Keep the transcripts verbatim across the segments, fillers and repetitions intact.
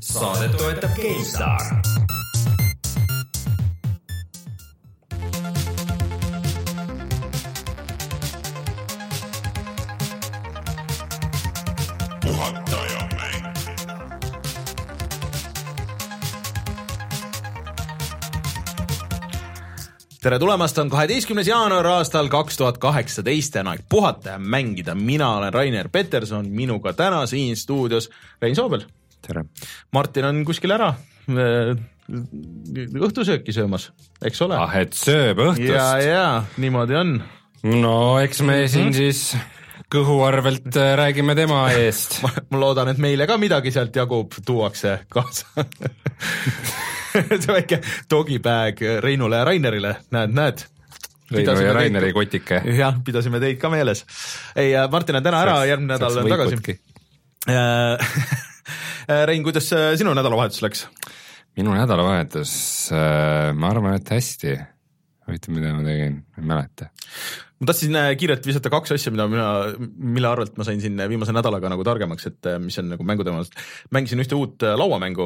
Saadet toetab GameStar. Tere tulemast, on kaheteistkümnes jaanuar aastal kaks tuhat kaheksateist, on aeg puhata ja mängida. Mina olen Rainer Peterson, minuga täna siin stuudios Rein Soobel. Tere. Martin on kuskil ära õhtusööki söömas, eks ole? Ah, et sööb õhtust. Ja, ja, niimoodi on. No, eks me siin mm-hmm. siis kõhu arvelt räägime tema eest. ma, ma loodan, et meile ka midagi sealt jagub, tuuakse kaasa. See väike dogibag Reinule ja Rainerile, näed, näed. Reinu pidasime ja Raineri teid... kotike. Jah, pidasime teid ka meeles. Ei, Martin on täna ära, järgmine nädal on tagasi. Rein, kuidas sinu nädalavahetus läks? Minu nädalavahetus, ma arvan, et hästi. Võite, mida ma tegin, ei mäleta. Ma tahtsin kiirelt visata kaks asja, mida mina, mille arvelt ma sain siin viimase nädalaga nagu targemaks, et mis on nagu mänguteemast. Mängisin ühte uut lauamängu,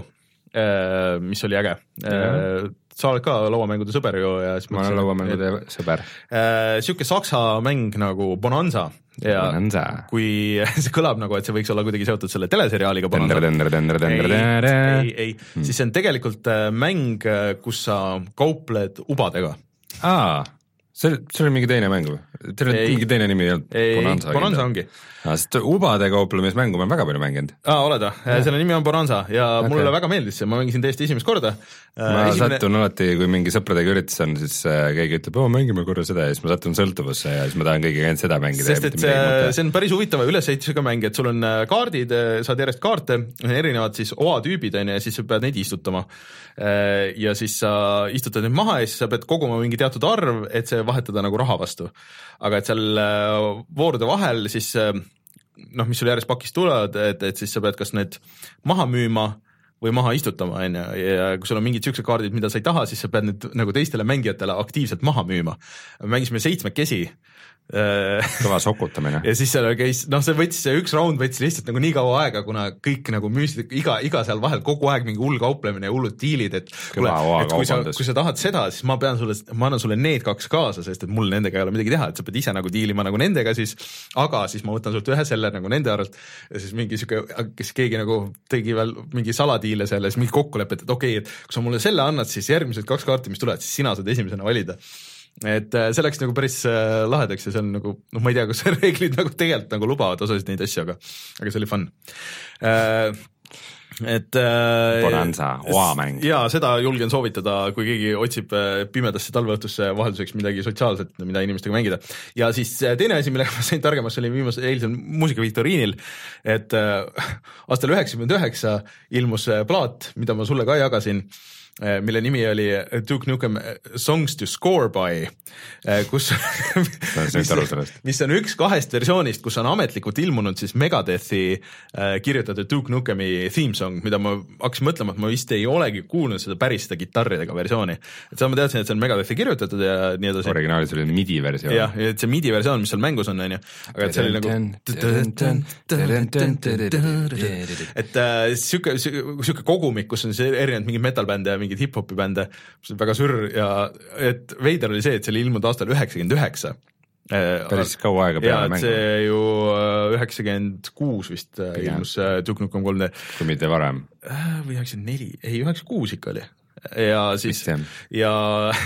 mis oli äge. Ja. Sa oled ka lauamängude sõber ju. Ja ma olen lauamängude et, sõber. Siuke saksa mäng nagu Bonanza. Ja Bonanza. Kui see kõlab nagu, et see võiks olla kuidagi seotud selle teleseriaaliga Bonanza. Tender, tender, tender, tender. Ei, ei, ei. Hmm. Siis see on tegelikult mäng, kus sa kaupled ubadega. Aa, see, see oli mingi teine mängu. Teil on mingi teine nimi ei olnud? Ei, Bonanza, Bonanza ongi. Sest ubade kauplemismängu ma väga palju mänginud. Aa, oled või? Selle nimi on Bonanza ja okay. Mulle väga meeldis see, ma mängisin täiesti esimest korda. Ma Esimene... sattun alati, kui mingi sõpradega üritus on, siis keegi ütleb, oo, mängime korra seda ja siis ma sattun sõltuvusse ja siis ma tahan kõigiga ainult seda mängida. Sest et see, see on päris huvitava ülesehitusega mäng, et sul on kaardid, saad järjest kaarte, erinevad siis oatüübid ja siis sa pead neid istutama. Ja siis sa istutad neid maha ja siis sa pead koguma mingi teatud arv, et see vahetada nagu raha vastu. Aga et seal voorude vahel siis noh, mis sul järjest pakist tulevad, et, et siis sa pead kas need maha müüma või maha istutama, on ju, ja kui sul on mingid siuksed kaardid, mida sa ei taha, siis sa pead need nagu teistele mängijatele aktiivselt maha müüma. Mängisime seitsmekesi. Kõva sokutamine. Ja siis seal käis, noh, see võttis, see üks round võttis lihtsalt nagu nii kaua aega, kuna kõik nagu müüsid, iga, iga seal vahel kogu aeg mingi hull kauplemine ja hullud diilid, et, kuule, et kui, sa, kui sa tahad seda, siis ma pean sulle, ma annan sulle need kaks kaasa, sest et mul nendega ei ole midagi teha, et sa pead ise nagu diilima nagu nendega siis, aga siis ma võtan sult ühe selle nagu nende arvelt ja siis mingi siuke, kes keegi nagu tegi veel mingi saladiile selle, siis mingi kokkulepet, et okei, et kui sa mulle selle annad, siis järgmised kaks kaarti, mis tulevad, siis sina saad esimesena valida. Et see läks nagu päris lahedaks ja see on nagu, noh, ma ei tea, kas reeglid nagu tegelikult nagu lubavad osasid neid asju, aga, aga see oli fun. Et Bonanza, oamäng. Ja seda julgen soovitada, kui keegi otsib pimedasse talveõhtusse vahelduseks midagi sotsiaalset, mida inimestega mängida. Ja siis teine asi, millega ma sain targemaks, oli viimase eilsel muusikaviktoriinil, et aastal üheksakümmend üheksa ilmus plaat, mida ma sulle ka jagasin, mille nimi oli Duke Nukem Songs to Score By, kus mis, mis on üks kahest versioonist, kus on ametlikult ilmunud siis Megadethi kirjutatud Duke Nukemi theme song, mida ma hakkasin mõtlema, et ma vist ei olegi kuulnud seda päris seda kitarridega versiooni. Et seda ma teadsin, et see on Megadethi kirjutatud ja nii edasi. Originaalis oli MIDI versioon. Jah, et see MIDI versioon, mis seal mängus on, on ju. Aga et see oli nagu et siuke, siuke kogumik, kus on erinevad mingid metalbände ja mingid hip-hopi bände, mis on väga sürr ja et veider oli see, et see oli ilmunud aastal üheksakümmend üheksa. Päris kaua aega peale mängu. Ja see ju üheksakümmend kuus vist ilmus Duke Nukem kolm D. Kui mitte varem. Või üheksakümmend neli, ei üheksakümmend kuus ikka oli. Ja siis, ja,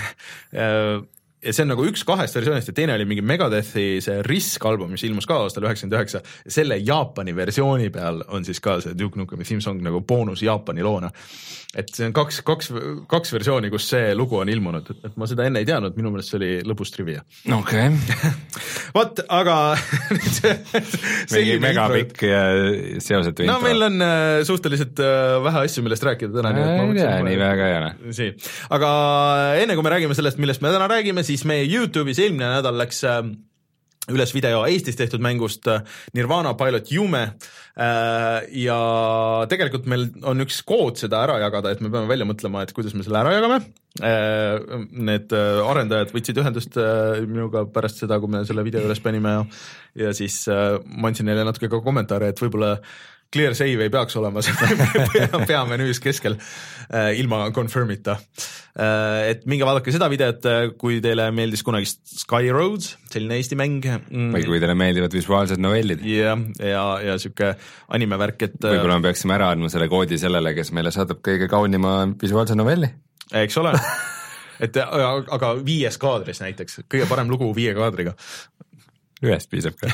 ja see on nagu üks kahest versioonist ja teine oli mingi Megadethi see Risk album, mis ilmus ka aastal üheksakümmend üheksa. Selle Jaapani versiooni peal on siis ka see Duke Nukemi theme song nagu boonus Jaapani loona. Et see on kaks, kaks, kaks versiooni, kus see lugu on ilmunud, et ma seda enne ei teadnud, minu meelest see oli lõbus trivia. Okei. Okay. Vot, aga mingi megapikk ja seosetu intro. No meil on suhteliselt vähe asju, millest rääkida täna. Ei tea, nii väga ei ole. Aga enne kui me räägime sellest, millest me täna räägime, siis meie YouTube'is eelmine nädal läks üles video Eestis tehtud mängust Nirvana Pilot Yume ja tegelikult meil on üks kood seda ära jagada, et me peame välja mõtlema, et kuidas me selle ära jagame. Need arendajad võtsid ühendust minuga pärast seda, kui me selle video üles panime ja, ja siis ma andsin neile natuke ka kommentaare, et võib-olla clear save ei peaks olema peamenüüs keskel äh, ilma confirm'ita äh,. Et minge vaadake seda videot, kui teile meeldis kunagi Sky Roads, selline Eesti mäng mm.. või kui teile meeldivad visuaalsed novellid. Ja, ja, ja siuke animevärk, et võib-olla me peaksime ära andma selle koodi sellele, kes meile saadab kõige kaunima visuaalse novelli. Eks ole et aga viies kaadris näiteks, kõige parem lugu viie kaadriga. Ühest piisab ka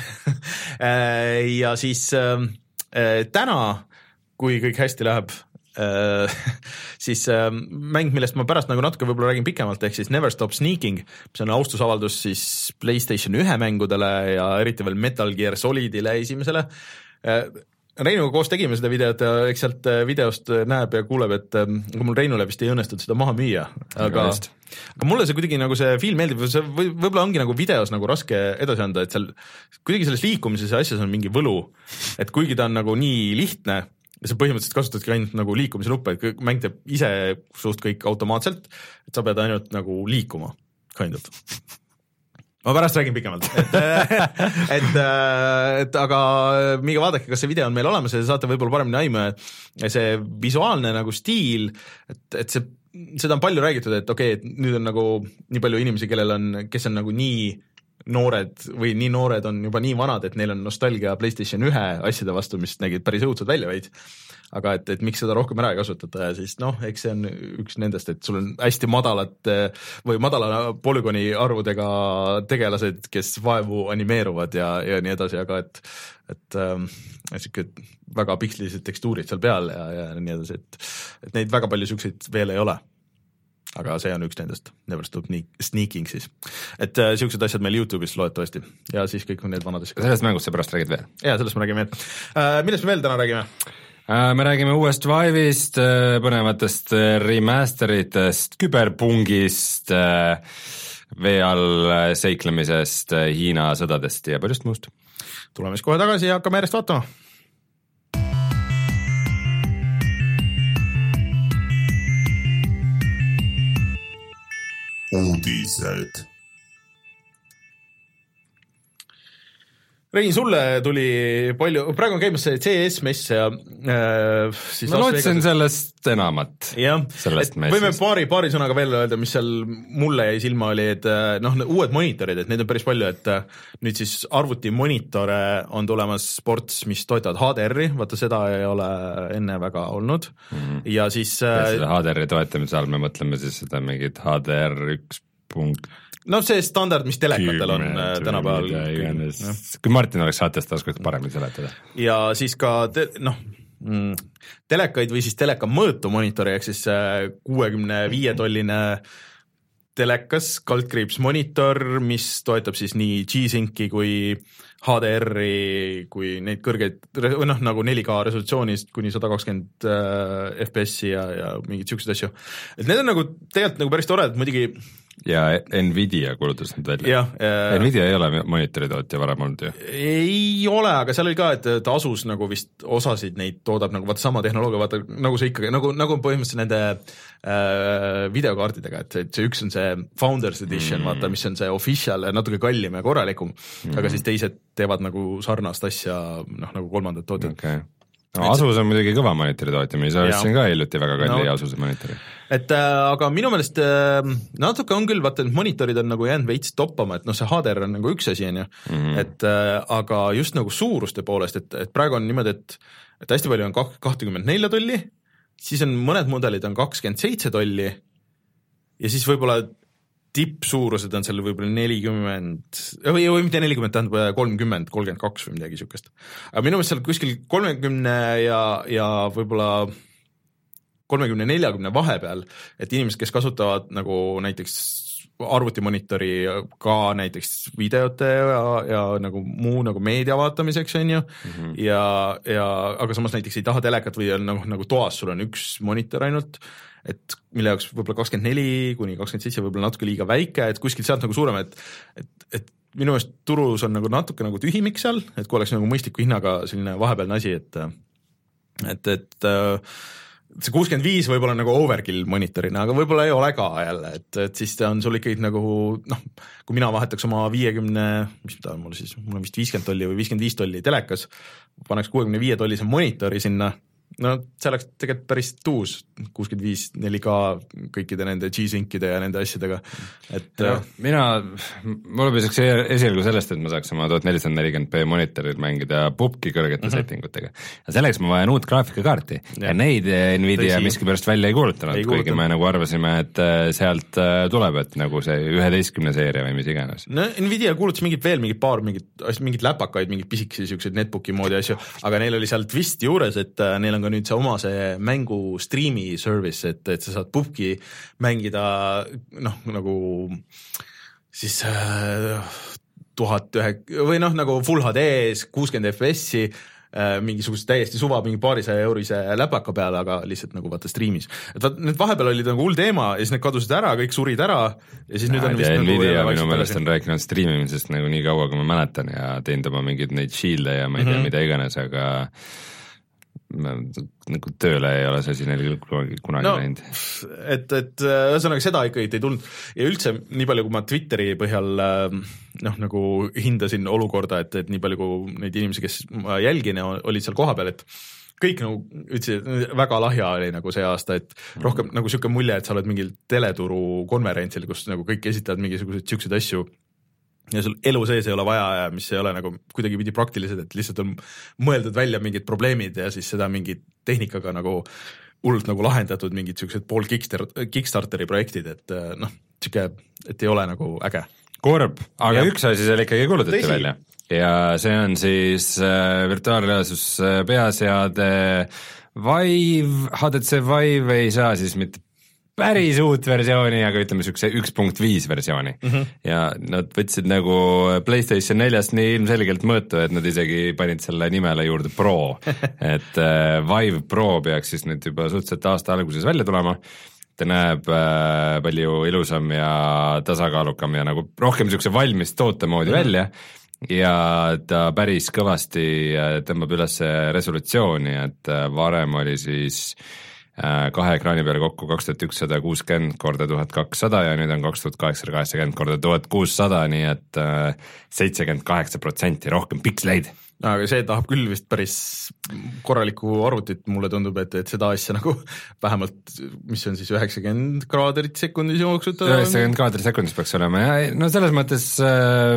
ja siis äh, täna, kui kõik hästi läheb, äh, siis äh, mäng, millest ma pärast nagu natuke võib-olla räägin pikemalt, ehk siis Never Stop Sneaking, mis on austusavaldus siis PlayStation ühe mängudele ja eriti veel Metal Gear Solidile esimesele. äh, Reinuga koos tegime seda videot ja eks sealt videost näeb ja kuuleb, et kui mul Reinule vist ei õnnestunud seda maha müüa, aga, aga mulle see kuidagi nagu see film meeldib, see või, võib-olla ongi nagu videos nagu raske edasi anda, et seal kuidagi selles liikumises ja asjas on mingi võlu, et kuigi ta on nagu nii lihtne ja sa põhimõtteliselt kasutadki ainult nagu liikumise nuppe, et mäng teeb ise suust kõik automaatselt, et sa pead ainult nagu liikuma, kind of. Ma pärast räägin pikemalt, et, et, et aga minge vaadake, kas see video on meil olemas ja saate võib-olla paremini aimu, see visuaalne nagu stiil, et, et see, seda on palju räägitud, et okei, okay, et nüüd on nagu nii palju inimesi, kellel on, kes on nagu nii noored või nii noored on juba nii vanad, et neil on nostalgia PlayStation ühe asjade vastu, mis nägid päris õudsed välja veid. Aga et, et miks seda rohkem ära ei kasutata ja siis noh, eks see on üks nendest, et sul on hästi madalat või madala polügooni arvudega tegelased, kes vaevu animeeruvad ja, ja nii edasi, aga et, et ähm, siuke väga pikslised tekstuurid seal peal ja, ja nii edasi, et, et neid väga palju siukseid veel ei ole. Aga see on üks nendest, Never Stop Sneaking siis. Et äh, siuksed asjad meil YouTube'is loetavasti ja siis kõik on need vanad asjad. Sellest mängust sa pärast räägid veel? Jaa, sellest me räägime veel. Äh, millest me veel täna räägime? Me räägime uuest Vive'ist, põnevatest remasteritest, küberpungist, vee all seiklemisest, Hiina sõdadest ja paljust muust. Tuleme siis kohe tagasi ja hakkame järjest vaatama. Uudised. Rein, sulle tuli palju, praegu on käimas see C S mess ja äh, siis ma lootsin sellest enamat. Jah, et võime paari, paari sõnaga veel öelda, mis seal mulle jäi silma oli, et noh, uued monitorid, et neid on päris palju, et nüüd siis arvuti monitore on tulemas sports, mis toetavad H D R-i, vaata seda ei ole enne väga olnud mm-hmm. ja siis ja seda H D R-i toetamise all me mõtleme siis seda mingit H D R üks punkt no see standard, mis telekatel on tänapäeval. Kui Martin oleks saatest, ta oskaks paremini seletada. Ja siis ka te, noh, telekaid või siis teleka mõõtu monitori, ehk siis kuuekümne viie tolline telekas, kaldkriips monitor, mis toetab siis nii G-Synci kui H D R-i, kui neid kõrgeid, või noh, nagu neli K resolutsioonist kuni sada kakskümmend F P S-i ja, ja mingid siuksed asju. Et need on nagu tegelikult nagu päris tore, et muidugi ja Nvidia kulutas nüüd välja. Äh, Nvidia ei ole monitoritootja varem olnud ju? Ei ole, aga seal oli ka, et ta Asus nagu vist osasid neid toodab nagu vaata sama tehnoloogia, vaata nagu see ikkagi, nagu, nagu põhimõtteliselt nende äh, videokaartidega, et see üks on see Founders Edition mm., vaata, mis on see official, natuke kallim ja korralikum mm., aga siis teised teevad nagu sarnast asja, noh nagu kolmandat tootjad. Okay. No, Asus on muidugi kõva monitori tootjamine, sa oled ka hiljuti väga kalli no, Asuse monitori. Et äh, aga minu meelest äh, natuke on küll, vaata, et monitorid on nagu jäänud veits toppama, et noh, see H D R on nagu üks asi, on ju, mm-hmm. et äh, aga just nagu suuruste poolest, et, et praegu on niimoodi, et, et hästi palju on kakskümmend neli tolli, siis on mõned mudelid on kakskümmend seitse tolli ja siis võib-olla tippsuurused on seal võib-olla nelikümmend, või, või mitte nelikümmend, tähendab kolmkümmend, kolmkümmend kaks või midagi siukest. Aga minu meelest seal kuskil kolmekümne ja, ja võib-olla kolmekümne neljakümne vahepeal, et inimesed, kes kasutavad nagu näiteks arvutimonitori ka näiteks videote ja, ja nagu muu nagu meedia vaatamiseks on ju mm-hmm. ja, ja aga samas näiteks ei taha telekat või on nagu, nagu toas sul on üks monitor ainult, et mille jaoks võib-olla kakskümmend neli kuni kakskümmend seitse võib-olla natuke liiga väike, et kuskilt sealt nagu suurem, et, et, et minu meelest turus on nagu natuke nagu tühimik seal, et kui oleks nagu mõistliku hinnaga selline vahepealne asi, et et, et see kuuskümmend viis võib-olla nagu overkill monitorina, aga võib-olla ei ole ka jälle, et, et siis ta on sul ikkagi nagu noh, kui mina vahetaks oma viiekümne, mis ta on mul siis, mul on vist viiskümmend tolli või viiskümmend viis tolli telekas, paneks kuuekümne viie tollise monitori sinna, no see oleks tegelikult päris tuus, kuuskümmend viis neli K kõikide nende G-Syncide ja nende asjadega, et no, mina, mul piisaks esialgu sellest, et ma saaks oma tuhat nelisada nelikümmend p monitorid mängida pubki kõrgete mm-hmm. settingutega. Ja selleks ma vajan uut graafikakaarti ja, ja neid Nvidia miskipärast välja ei kuulutanud, ei kuigi me nagu arvasime, et sealt tuleb, et nagu see üheteistkümne seeria või mis iganes. No Nvidia kuulutas mingit veel, mingit paar, mingit, mingit läpakaid, mingit pisikesi siukseid netbooki moodi asju, aga neil oli seal twist juures, et neil on ka nüüd see oma see mängu streami service, et, et sa saad pubki mängida noh, nagu siis tuhat ühe või noh, nagu full H D-s, kuuskümmend F P S-i, mingisugust täiesti suva, mingi paarisaja eurise läpaka peale, aga lihtsalt nagu vaata streamis. Et vaat, need vahepeal olid nagu hull teema ja siis need kadusid ära, kõik surid ära ja siis ja, nüüd on vist nagu Nvidia minu meelest on rääkinud streamimisest nagu nii kaua, kui ma mäletan ja teinud oma mingeid neid shield'e ja ma ei tea mm-hmm. mida iganes, aga nagu tööle ei ole see siin neil kunagi, kunagi no, näinud. Et, et ühesõnaga seda ikka ei tulnud ja üldse nii palju, kui ma Twitteri põhjal noh, nagu hindasin olukorda, et, et nii palju kui neid inimesi, kes ma jälgin, olid seal koha peal, et kõik nagu ütlesid, väga lahja oli nagu see aasta, et rohkem mm-hmm. nagu siuke mulje, et sa oled mingil teleturu konverentsil, kus nagu kõik esitavad mingisuguseid siukseid asju ja sul elu sees ei ole vaja ja mis ei ole nagu kuidagi pidi praktilised, et lihtsalt on mõeldud välja mingid probleemid ja siis seda mingi tehnikaga nagu hullult nagu lahendatud mingid siuksed pool Kickstarteri projektid, et noh, siuke, et ei ole nagu äge. Kurb, aga ja. Üks asi seal ikkagi kuulutati Tõsi. Välja ja see on siis äh, virtuaalreaalsus äh, peaseade Vive, H T C Vive ei saa siis mitte päris uut versiooni, aga ütleme siukse üks punkt viis versiooni mm-hmm. ja nad võtsid nagu PlayStation neljast nii ilmselgelt mõõtu, et nad isegi panid selle nimele juurde Pro et äh, Vive Pro peaks siis nüüd juba suhteliselt aasta alguses välja tulema, ta näeb äh, palju ilusam ja tasakaalukam ja nagu rohkem siukse valmis toote moodi mm-hmm. välja ja ta päris kõvasti tõmbab üles resolutsiooni, et varem oli siis kahe ekraani peale kokku kaks tuhat ükssada kuuskümmend korda tuhat kakssada ja nüüd on kaks tuhat kaheksasada kaheksakümmend korda tuhat kuussada, nii et seitsekümmend kaheksa protsenti rohkem piksleid. No, aga see tahab küll vist päris korralikku arvutit, mulle tundub, et, et seda asja nagu vähemalt, mis on siis üheksakümmend kaadrit sekundis jooksutada. üheksakümmend kaadrit sekundis peaks olema ja no selles mõttes äh,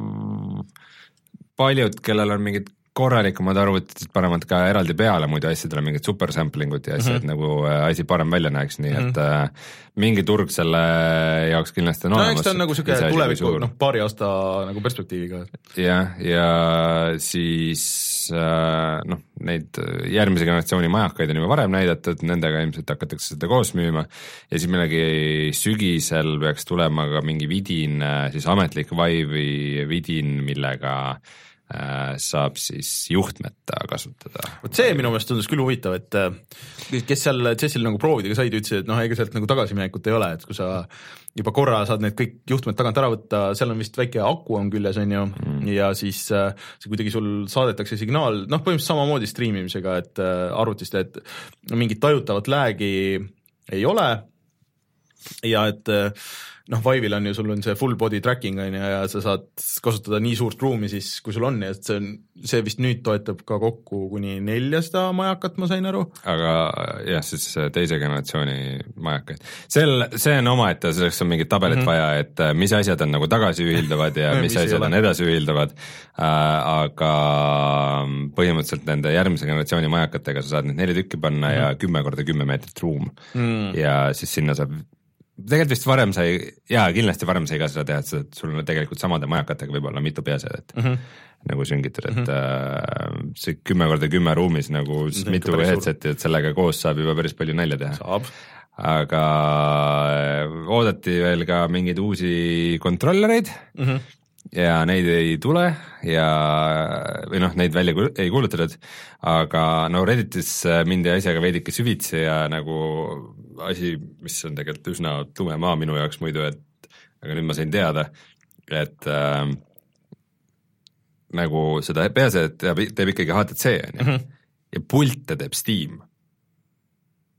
paljud, kellel on mingid korralikumad arvutid panevad ka eraldi peale muidu asjadele mingid super sampling ut ja asjad mm-hmm. nagu asi parem välja näeks, nii et mm-hmm. äh, mingi turg selle jaoks kindlasti on no, olemas. No eks ta on nagu siuke tuleviku noh, paari aasta nagu perspektiiviga. jah, ja siis äh, noh, neid järgmise generatsiooni majakaid on juba varem näidatud, nendega ilmselt hakatakse seda koos müüma ja siis millegi sügisel peaks tulema ka mingi vidin, siis ametlik Vive'i vidin, millega saab siis juhtmeta kasutada. Vot see minu meelest tundus küll huvitav, et kes seal Jessil nagu proovidega said, ütlesid, et noh, ega sealt nagu tagasiminekut ei ole, et kui sa juba korra saad need kõik juhtmed tagant ära võtta, seal on vist väike aku on küljes, on ju, mm. ja siis see kuidagi sul saadetakse signaal, noh, põhimõtteliselt samamoodi streamimisega, et arvutist, et mingit tajutavat läägi ei ole ja et noh, Vive'il on ju, sul on see full body tracking on ja, ja sa saad kasutada nii suurt ruumi siis, kui sul on ja et see, on, see vist nüüd toetab ka kokku kuni neljasada majakat, ma sain aru. Aga jah, siis teise generatsiooni majakaid. Sel, see on oma, et selleks on mingid tabelit mm-hmm. vaja, et mis asjad on nagu tagasi ühilduvad ja mis, mis asjad on edasi ühilduvad, äh, aga põhimõtteliselt nende järgmise generatsiooni majakatega sa saad need neli tükki panna mm-hmm. ja kümme korda kümme meetrit ruum mm. ja siis sinna saab tegelikult vist varem sai, jaa, kindlasti varem sai ka seda teha, et sul on tegelikult samade majakatega võib olla mitu peaseadet mm -hmm. nagu süngitud, et mm -hmm. see kümme korda kümme ruumis nagu mitu headseti, et sellega koos saab juba päris palju nalja teha. Saab. Aga oodati veel ka mingeid uusi kontrollereid mm -hmm. ja neid ei tule ja või noh, neid välja ei kuulutatud, aga no Redditis mindi asjaga veidike süvitsi ja nagu asi, mis on tegelikult üsna tume maa minu jaoks muidu, et aga nüüd ma sain teada, et äh, nagu seda peaseadet teeb, teeb ikkagi H T C on ju mm -hmm. ja pilte teeb Steam.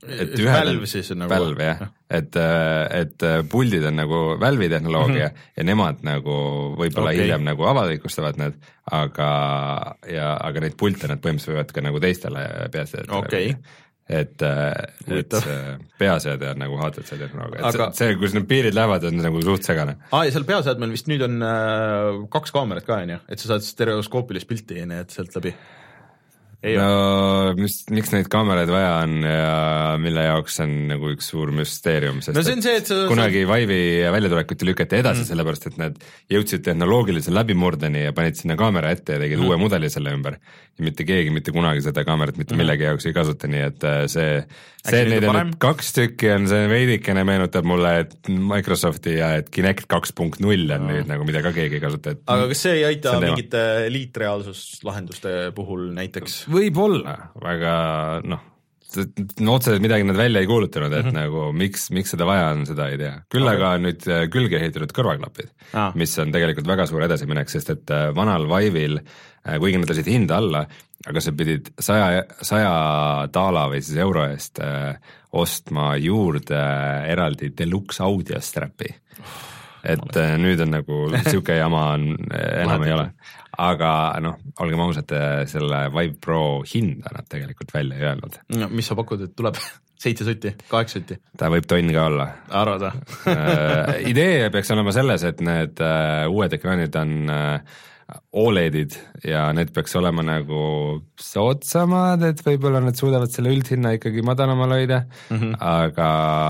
et Valve siis on nagu Valve jah, et, et puldid on nagu Valve'i tehnoloogia mm -hmm. ja nemad nagu võib-olla okay. hiljem nagu avalikustavad need, aga, ja, aga neid pilte nad põhimõtteliselt võivad ka nagu teistele peaseadjatele okay. et, et peaseade on nagu hardware tehnoloogia, et aga... see, kus need piirid lähevad, on nagu suht segane. Aa, ja seal peaseadmel vist nüüd on äh, kaks kaamerat ka, on ju, et sa saad stereoskoopilist pilti, nii et sealt läbi. Ei no mis, miks neid kaameraid vaja on ja mille jaoks on nagu üks suur müsteerium, sest no see on see, et sa, kunagi Vive'i väljatulekut lükati edasi mm. sellepärast, et nad jõudsid tehnoloogilise läbimurdeni ja panid sinna kaamera ette ja tegid mm. uue mudeli selle ümber. Ja mitte keegi mitte kunagi seda kaamerat mitte millegi jaoks ei kasuta, nii et see, see neid on nüüd kaks tükki on, see veidikene meenutab mulle, et Microsofti ja et Kinect kaks punkt null on mm. nüüd nagu, mida ka keegi ei kasuta. Et aga kas see ei aita mingite liitreaalsuslahenduste puhul näiteks? Võib-olla, aga noh, no otseselt midagi nad välja ei kuulutanud, et mm -hmm. nagu miks, miks seda vaja on, seda ei tea. Küll okay. aga on nüüd külge ehitatud kõrvaklapid ah., mis on tegelikult väga suur edasiminek, sest et vanal Vive'il, kuigi nad lasid hinda alla, aga sa pidid saja, saja daala või siis euro eest äh, ostma juurde eraldi deluxe audio strap'i. Et äh, nüüd on nagu siuke jama on, enam ei ole. Aga noh, olgem ausad, selle Vive Pro hinda nad tegelikult välja ei öelnud. No, mis sa pakud, et tuleb seitse sotti, kaheksa sotti? Ta võib tonn ka olla. Arvada. Idee peaks olema selles, et need uh, uued ekraanid on uh, O L E D-id ja need peaks olema nagu soodsamad, et võib-olla nad suudavad selle üldhinna ikkagi madalamal hoida, mm -hmm. aga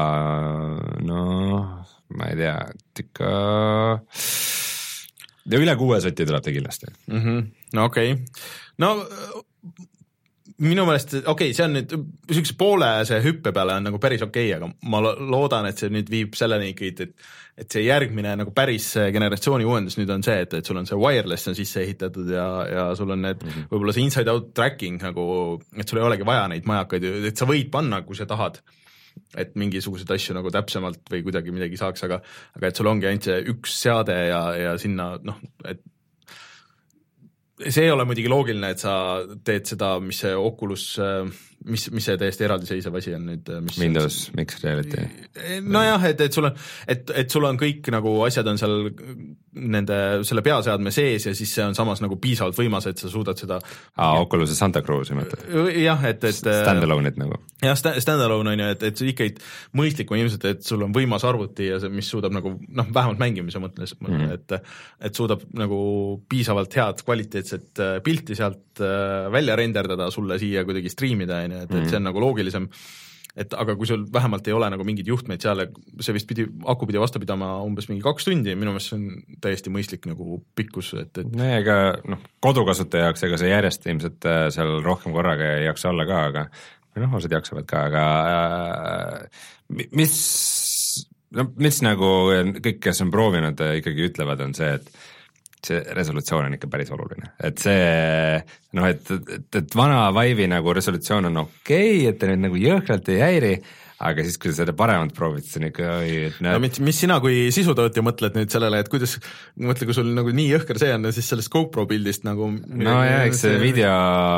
noh, ma ei tea, et ikka ja üle kuue sotti tuleb ta kindlasti mm. -hmm. No okei okay., no minu meelest, okei okay,, see on nüüd niisuguse poole see hüppe peale on nagu päris okei okay,, aga ma loodan, et see nüüd viib selleni ikkagi, et et see järgmine nagu päris generatsiooni uuendus nüüd on see, et, et sul on see wireless on sisse ehitatud ja, ja sul on need mm -hmm. võib-olla see inside-out tracking nagu, et sul ei olegi vaja neid majakaid, et sa võid panna, kui sa tahad, et mingisuguseid asju nagu täpsemalt või kuidagi midagi saaks, aga aga et sul ongi ainult see üks seade ja, ja sinna noh, et see ei ole muidugi loogiline, et sa teed seda, mis see Oculus, mis, mis see täiesti eraldiseisev asi on nüüd mis Windows Mixed Reality. Nojah, et, et sul on, et, et sul on kõik nagu asjad on seal nende, selle peaseadme sees ja siis see on samas nagu piisavalt võimas, et sa suudad seda Aa, Oculus'e Santa Cruz'i mõtled? Jah, et, et stand-alone'id nagu. jah, stand-alone on ju, et, et see ikka mõistlik on ilmselt, et sul on võimas arvuti ja see, mis suudab nagu noh, vähemalt mängimise mõtles, mm -hmm. et et suudab nagu piisavalt head kvaliteetset pilti sealt välja renderdada sulle siia kuidagi striimida, on ju, et, et see on nagu loogilisem, et aga kui sul vähemalt ei ole nagu mingeid juhtmeid seal, see vist pidi, aku pidi vastu pidama umbes mingi kaks tundi, minu meelest see on täiesti mõistlik nagu pikkus, et, et nee, ega noh, kodukasutaja jaoks, ega see järjest ilmselt seal rohkem korraga ei jaksa olla ka, aga või noh, osad jaksavad ka, aga äh, mis, no mis nagu kõik, kes on proovinud, ikkagi ütlevad, on see, et see resolutsioon on ikka päris oluline, et see noh, et, et, et vana Vive'i nagu resolutsioon on okei okay,, et ta nüüd nagu jõhkralt ei häiri, aga siis, kui sa seda paremat proovid, siis on ikka oi, et näed. No mis, mis sina kui sisutootja mõtled nüüd sellele, et kuidas, mõtle, kui sul nagu nii jõhker see on, siis sellest GoPro pildist nagu no jah, eks see video,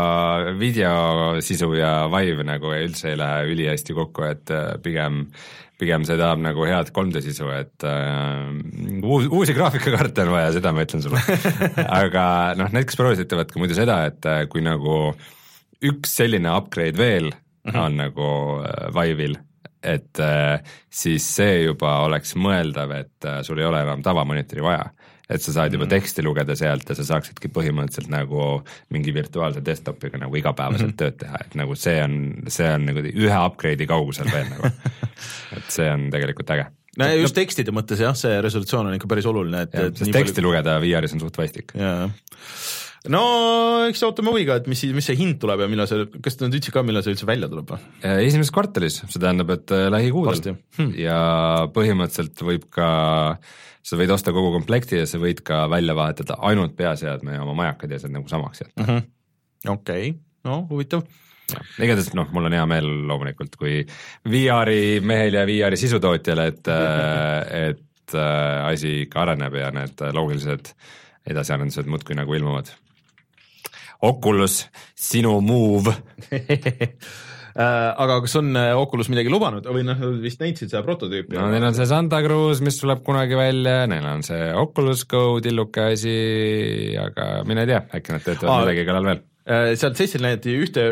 video sisu ja Vive nagu üldse ei lähe ülihästi kokku, et pigem pigem see tahab nagu head kolm D sisu, et äh, uus, uusi graafikakaarte on vaja, seda ma ütlen sulle. Aga noh, need, kes proovisid, ütlevad ka muidu seda, et kui nagu üks selline upgrade veel uh-huh. on nagu äh, Vive'il, et äh, siis see juba oleks mõeldav, et äh, sul ei ole enam tavamonitori vaja. Et sa saad juba mm. teksti lugeda sealt ja sa saaksidki põhimõtteliselt nagu mingi virtuaalse desktopiga nagu igapäevaselt mm-hmm. tööd teha, et nagu see on, see on nagu ühe upgrade'i kaugusel veel nagu, et see on tegelikult äge. No just no, tekstide mõttes jah, see resolutsioon on ikka päris oluline, et, jah, et sest teksti palju... lugeda V R-is on suht vastik. No eks ootame huviga, et mis, mis see hind tuleb ja millal see, kas nad ütlesid ka, millal see üldse välja tuleb? Esimeses kvartalis, see tähendab, et lähikuudel hmm. ja põhimõtteliselt võib ka, sa võid osta kogu komplekti ja sa võid ka välja vahetada ainult peaseadme ja oma majakad ja see on nagu samaks jätta. Mm -hmm. Okei, okay. No huvitav. Igatahes noh, mul on hea meel loomulikult, kui V R-i mehel ja V R-i sisutootjale, et, et asi ikka areneb ja need loogilised edasiarendused muudkui nagu ilmuvad. Oculus, sinu move aga kas on Oculus midagi lubanud või noh, vist näitasid seda prototüüpi? No neil on see Santa Cruz, mis tuleb kunagi välja, neil on see Oculus Go tilluke asi, aga mine tea, äkki nad töötavad Aa, midagi kallal veel. Sealt seitsil näidati ühte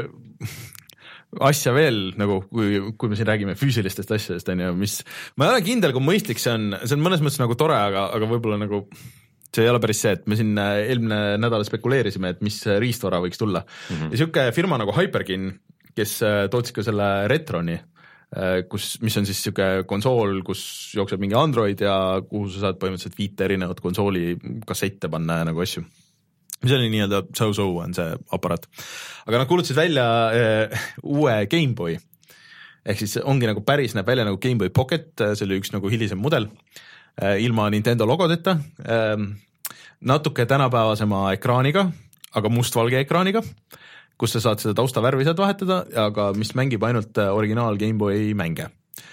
asja veel, nagu kui, kui me siin räägime füüsilistest asjadest, on ju, mis ma ei ole kindel, kui mõistlik see on, see on mõnes mõttes nagu tore, aga, aga võib-olla nagu see ei ole päris see, et me siin eelmine nädal spekuleerisime, et mis riistvara võiks tulla. Mm-hmm. Ja siuke firma nagu Hyperkin, kes tootsid ka selle Retroni, kus, mis on siis siuke konsool, kus jookseb mingi Android ja kuhu sa saad põhimõtteliselt viite erinevat konsooli kassette panna ja nagu asju. Mis oli nii-öelda so-so on see aparaat. Aga nad kuulutasid välja äh, uue Game Boy. Ehk siis ongi nagu päris näeb välja nagu Game Boy Pocket, see oli üks nagu hilisem mudel, äh, ilma Nintendo logodeta, äh, natuke tänapäevasema ekraaniga, aga mustvalge ekraaniga, kus sa saad seda taustavärvi saad vahetada, aga mis mängib ainult originaal Game Boy mänge.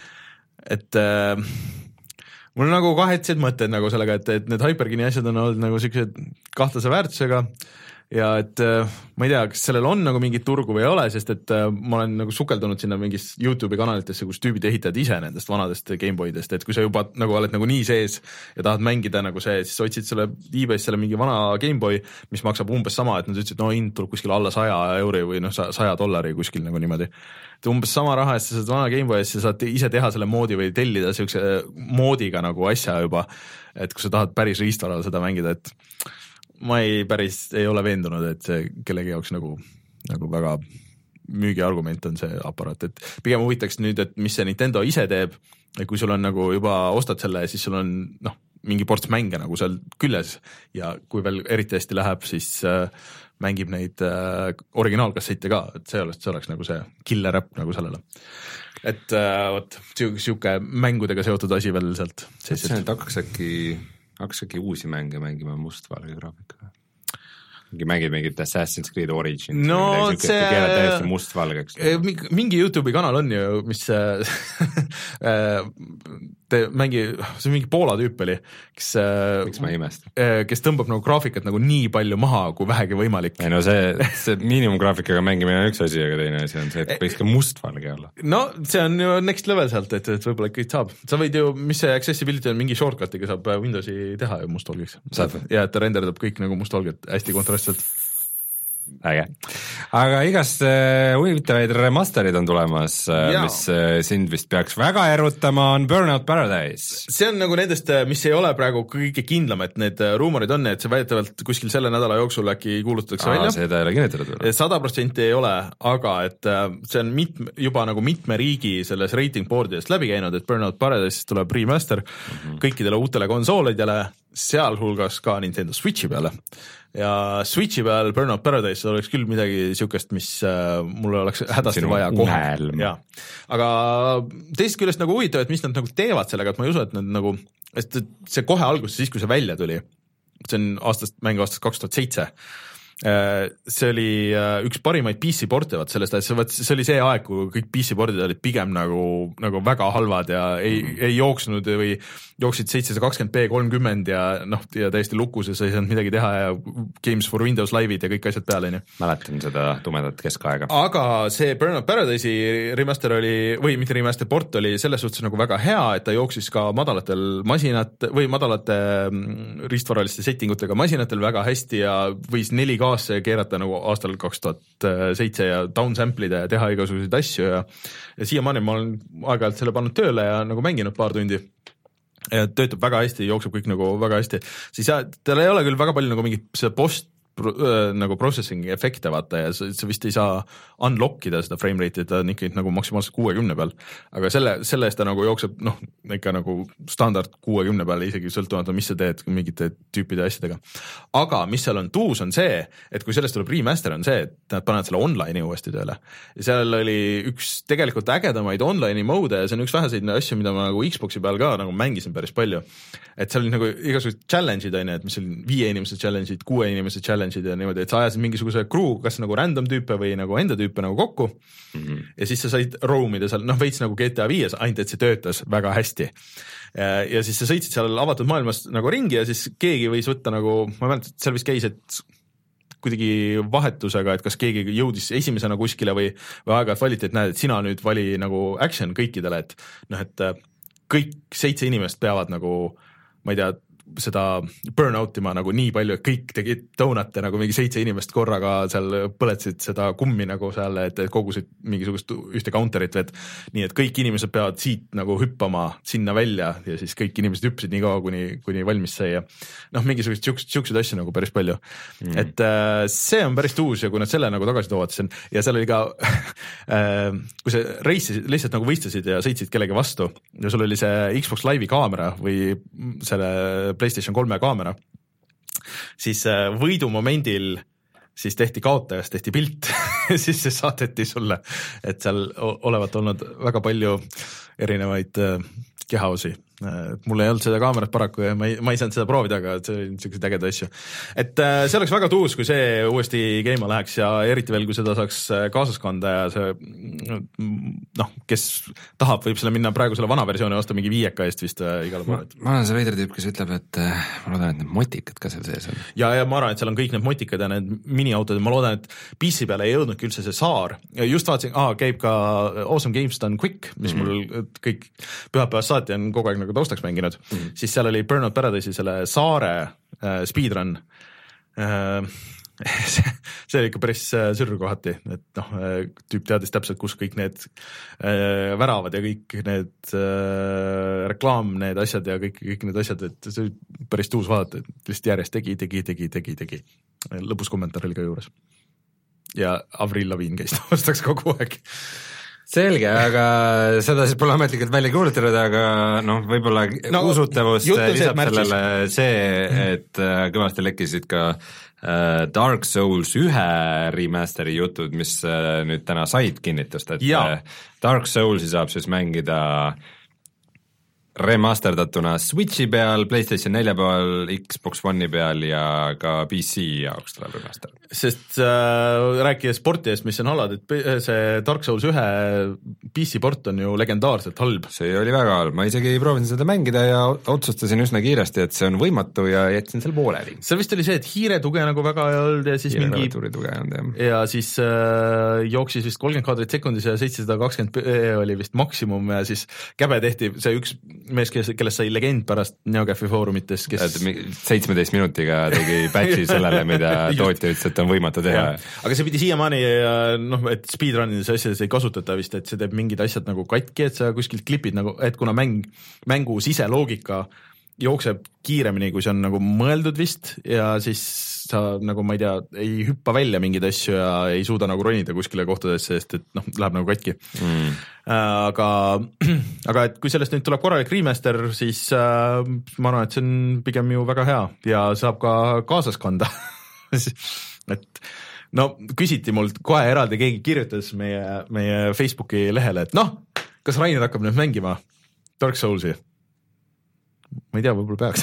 Et äh, mul on nagu kahetsed mõtted nagu sellega, et, et need Hyperkini asjad on olnud nagu sellised kahtlase väärtusega ja et ma ei tea, kas sellel on nagu mingit turgu või ei ole, sest et ma olen nagu sukeldunud sinna mingis YouTube'i kanalitesse, kus tüübid ehitavad ise nendest vanadest Gameboydest, et kui sa juba nagu oled nagu nii sees ja tahad mängida nagu see, siis otsid selle eBay's selle mingi vana Gameboy, mis maksab umbes sama, et nad ütlesid, no hind tuleb kuskil alla saja euri või noh, saja dollari kuskil nagu niimoodi. Et umbes sama raha, et sa saad vana Gameboy, et sa saad ise teha selle moodi või tellida siukse moodiga nagu asja juba, et kui sa tahad päris riistvarale seda mängida, et ma ei päris ei ole veendunud, et see kellegi jaoks nagu, nagu väga müügiargument on see aparaat, et pigem huvitaks nüüd, et mis see Nintendo ise teeb, et kui sul on nagu juba ostad selle, siis sul on noh, mingi ports mänge nagu seal küljes ja kui veel eriti hästi läheb, siis äh, mängib neid äh, originaalkassette ka, et see oleks, see oleks nagu see killer äpp nagu sellele. Et äh, võt, siuke mängudega seotud asi veel sealt. See on, et hakkaks äkki hakkas äkki uusi mänge mängima mustvalge graafikaga. Mängid mingit Assassin's Creed Origins. No see... Keelad täiesti mustvalgeks. Mingi YouTube'i kanal on ju, mis te mängi, see on mingi Poola tüüp oli, kes, miks ma imest? Kes tõmbab nagu graafikat nagu nii palju maha, kui vähegi võimalik. Ei no see, see miinimumgraafikaga mängimine on üks asi, aga teine asi on see, et võiks ka mustvalge olla. No see on ju next level sealt, et, et võib-olla kõik saab. Sa võid ju, mis see accessibility on, mingi shortcutiga saab Windowsi teha ju mustvalgeks. Ja et ta renderdab kõik nagu mustvalget hästi kontrastselt. Äge. Aga igast äh, huvitavaid remasterid on tulemas, äh, mis äh, sind vist peaks väga erutama, on Burnout Paradise. See on nagu nendest, mis ei ole praegu kõige kindlam, et need ruumorid on, et see väidetavalt kuskil selle nädala jooksul äkki kuulutatakse välja. Seda ei ole kinnitatud veel. sada protsenti ei ole, aga et see on mit, juba nagu mitme riigi selles rating boardidest läbi käinud, et Burnout Paradise tuleb remaster mm-hmm. kõikidele uutele konsoolidele, sealhulgas ka Nintendo Switchi peale. Ja Switchi peal Burnout Paradise oleks küll midagi siukest, mis äh, mulle oleks hädasti Sinu vaja kohe. Ja. Aga teisest küljest nagu huvitav, et mis nad nagu teevad sellega, et ma ei usu, et nad nagu, et see kohe alguses siis, kui see välja tuli, see on aastast, mängu aastast kaks tuhat seitse, see oli üks parimaid P C porte, vaat sellest, et see oli see aeg, kui kõik P C pordid olid pigem nagu, nagu väga halvad ja ei, mm. ei jooksnud või jooksid seitsesada kakskümmend p kolmkümmend ja noh, ja täiesti lukus ja sa ei saanud midagi teha ja Games for Windows live'id ja kõik asjad peale. Mäletan seda tumedat keskaega. Aga see Burnout Paradise'i remaster oli, või mitte remaster port oli selles suhtes nagu väga hea, et ta jooksis ka madalatel masinat või madalate riistvaraliste settingutega masinatel väga hästi ja võis neli K-sse keerata nagu aastal kaks tuhat seitse ja downsamplida ja teha igasuguseid asju ja, ja siiamaani ma olen aeg-ajalt selle pannud tööle ja nagu mänginud paar tundi. Ja töötab väga hästi, jookseb kõik nagu väga hästi, siis ja, tal ei ole küll väga palju nagu mingit see post nagu processing efekte vaata ja sa, sa vist ei saa unlockida seda frame rate'i, ta on ikka nagu maksimaalselt kuuekümne peal, aga selle, selle eest ta nagu jookseb noh, ikka nagu standard kuuekümne peal, isegi sõltumata, mis sa teed mingite tüüpide asjadega. Aga mis seal on tuus on see, et kui sellest tuleb remaster on see, et nad panevad selle online'i uuesti tööle ja seal oli üks tegelikult ägedamaid online'i mode ja see on üks väheseid asju, mida ma nagu Xbox'i peal ka nagu mängisin päris palju, et seal oli nagu igasugused challenge'id on, et mis oli viie inimese challenge'id, kuue inimese challenge ja niimoodi, et sa ajasid mingisuguse crew, kas nagu random tüüpe või nagu enda tüüpe nagu kokku mm-hmm. ja siis sa said roamida seal, noh veits nagu G T A viies, ainult et see töötas väga hästi. Ja, ja siis sa sõitsid seal avatud maailmas nagu ringi ja siis keegi võis võtta nagu, ma mäletan, seal vist käis, et kuidagi vahetusega, et kas keegi jõudis esimesena kuskile või, või aeg-ajalt valiti, et näed, et sina nüüd vali nagu action kõikidele, et noh, et kõik seitse inimest peavad nagu, ma ei tea, seda burnout ima nagu nii palju, et kõik tegid donut'e nagu mingi seitse inimest korraga seal põletasid seda kummi nagu seal, et kogusid mingisugust ühte counterit, et nii, et kõik inimesed peavad siit nagu hüppama sinna välja ja siis kõik inimesed hüppasid nii kaua, kuni, kuni valmis sai ja noh, mingisugust siukseid asju nagu päris palju mm.. et äh, see on päris uus ja kui nad selle nagu tagasi toovad, siis on ja seal oli ka äh, kui see reissisid, lihtsalt nagu võistlesid ja sõitsid kellegi vastu ja sul oli see Xbox Live'i kaamera või selle PlayStation kolme kaamera, siis võidumomendil siis tehti kaotajast, tehti pilt siis see saadeti sulle, et seal olevat olnud väga palju erinevaid kehaosi. Mul ei olnud seda kaamerat paraku ja ma ei, ma ei saanud seda proovida, aga see oli niisugused ägeda asju. Et see oleks väga tuus, kui see uuesti käima läheks ja eriti veel, kui seda saaks kaasas kanda ja see, noh, kes tahab, võib selle minna praegu selle vana versiooni osta mingi viieka eest vist igale poole. Ma olen see veider tüüp, kes ütleb, et ma loodan, et need motikad ka seal sees on. Ja, ja ma arvan, et seal on kõik need motikad ja need miniautod ja ma loodan, et P C peale ei jõudnudki üldse see saar. Just vaatasin, aa, käib ka Awesome Games Done Quick, mis mm-hmm. mul kõik pühapäevast saati on kogu aeg nagu taustaks mänginud, mm. siis seal oli Burnout Paradise'i selle saare äh, speedrun äh, see, see oli ikka päris äh, sürr kohati, et noh, tüüp teadis täpselt, kus kõik need äh, väravad ja kõik need äh, reklaam, need asjad ja kõik, kõik need asjad, et see oli päris tuus vaadata, et lihtsalt järjest tegi, tegi, tegi, tegi, tegi. Lõpus kommentaar oli ka juures. Ja Avril Lavigne käis taustaks kogu aeg. Selge, aga seda siis pole ametlikult välja kuulutatud, aga noh, võib-olla no, usutavust lisab sellele see, et kõvasti lekkisid ka Dark Souls ühe remasteri jutud, mis nüüd täna said kinnitust, et ja. Dark Soulsi saab siis mängida remasterdatuna Switchi peal, PlayStation nelja peal, Xbox One'i peal ja ka P C jaoks tuleb remaster. Sest äh, rääkides sporti eest, mis on halad, et see Dark Souls ühe P C port on ju legendaarselt halb. See oli väga halb, ma isegi proovisin seda mängida ja otsustasin üsna kiiresti, et see on võimatu ja jätsin seal pooleli. See vist oli see, et hiire tuge nagu väga ei olnud ja siis hiire mingi tuge olnud, jah. Ja siis äh, jooksis vist kolmkümmend kaadrit sekundis ja seitsesada kakskümmend p oli vist maksimum ja siis käbe tehti see üks mees, kes, kellest sai legend pärast NeoGAFi foorumites, kes seitsmeteist minutiga tegi patchi sellele, mida tootja ütles, et on võimatu teha. Aga see pidi siiamaani, noh, et speedrunides asjades ei kasutata vist, et see teeb mingid asjad nagu katki, et sa kuskilt klipid nagu, et kuna mäng, mängu siseloogika jookseb kiiremini, kui see on nagu mõeldud vist ja siis sa nagu, ma ei tea, ei hüppa välja mingeid asju ja ei suuda nagu ronida kuskile kohtadesse, sest et noh, läheb nagu katki mm.. Aga, aga et kui sellest nüüd tuleb korralik remaster, siis äh, ma arvan, et see on pigem ju väga hea ja saab ka kaasas kanda et no küsiti mult kohe eraldi, keegi kirjutas meie, meie Facebooki lehele, et noh, kas Rainer hakkab nüüd mängima Dark Soulsi? Ma ei tea, võib-olla peaks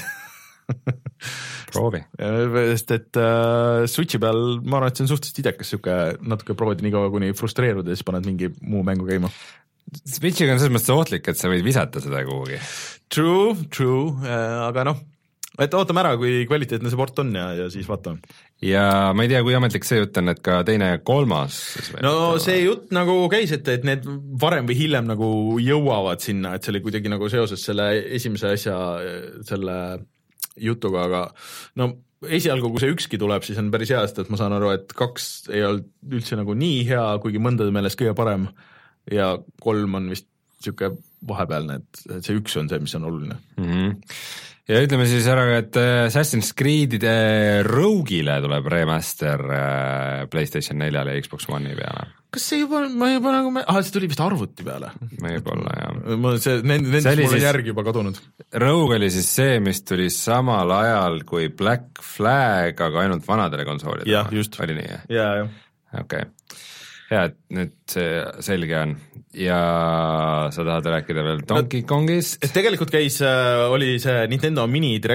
proovi. Sest et uh, Switchi peal ma arvan, et see on suhteliselt idekas siuke, natuke proovid nii kaua, kuni frustreerud ja siis paned mingi muu mängu käima. Switchiga on selles mõttes ohtlik, et sa võid visata seda kuhugi. True, true, uh, aga noh, et ootame ära, kui kvaliteetne see port on ja, ja siis vaatame. Ja ma ei tea, kui ametlik see jutt on, et ka teine ja kolmas. No see jutt nagu käis, et, et need varem või hiljem nagu jõuavad sinna, et see oli kuidagi nagu seoses selle esimese asja selle jutuga, aga no esialgu, kui see ükski tuleb, siis on päris hea, sest et ma saan aru, et kaks ei olnud üldse nagu nii hea, kuigi mõndade meelest kõige parem ja kolm on vist siuke vahepealne, et see üks on see, mis on oluline. Mm-hmm. Ja ütleme siis ära, et Assassin's Creed'ide Rogue'ile tuleb remaster PlayStation neljale ja Xbox One'i peale. Kas see juba, ma juba nagu, ah, see tuli vist arvuti peale? Võib-olla, jah. Ma see, nendest mul on järgi juba kadunud. Rogue oli siis see, mis tuli samal ajal kui Black Flag, aga ainult vanadele konsoolidele. Jah, just. Oli nii, jah? Jaa, jah. Okei. Okay. Ja, et nüüd see selge on ja sa tahad rääkida veel Donkey Kongist? Tegelikult käis, oli see Nintendo Mini Direct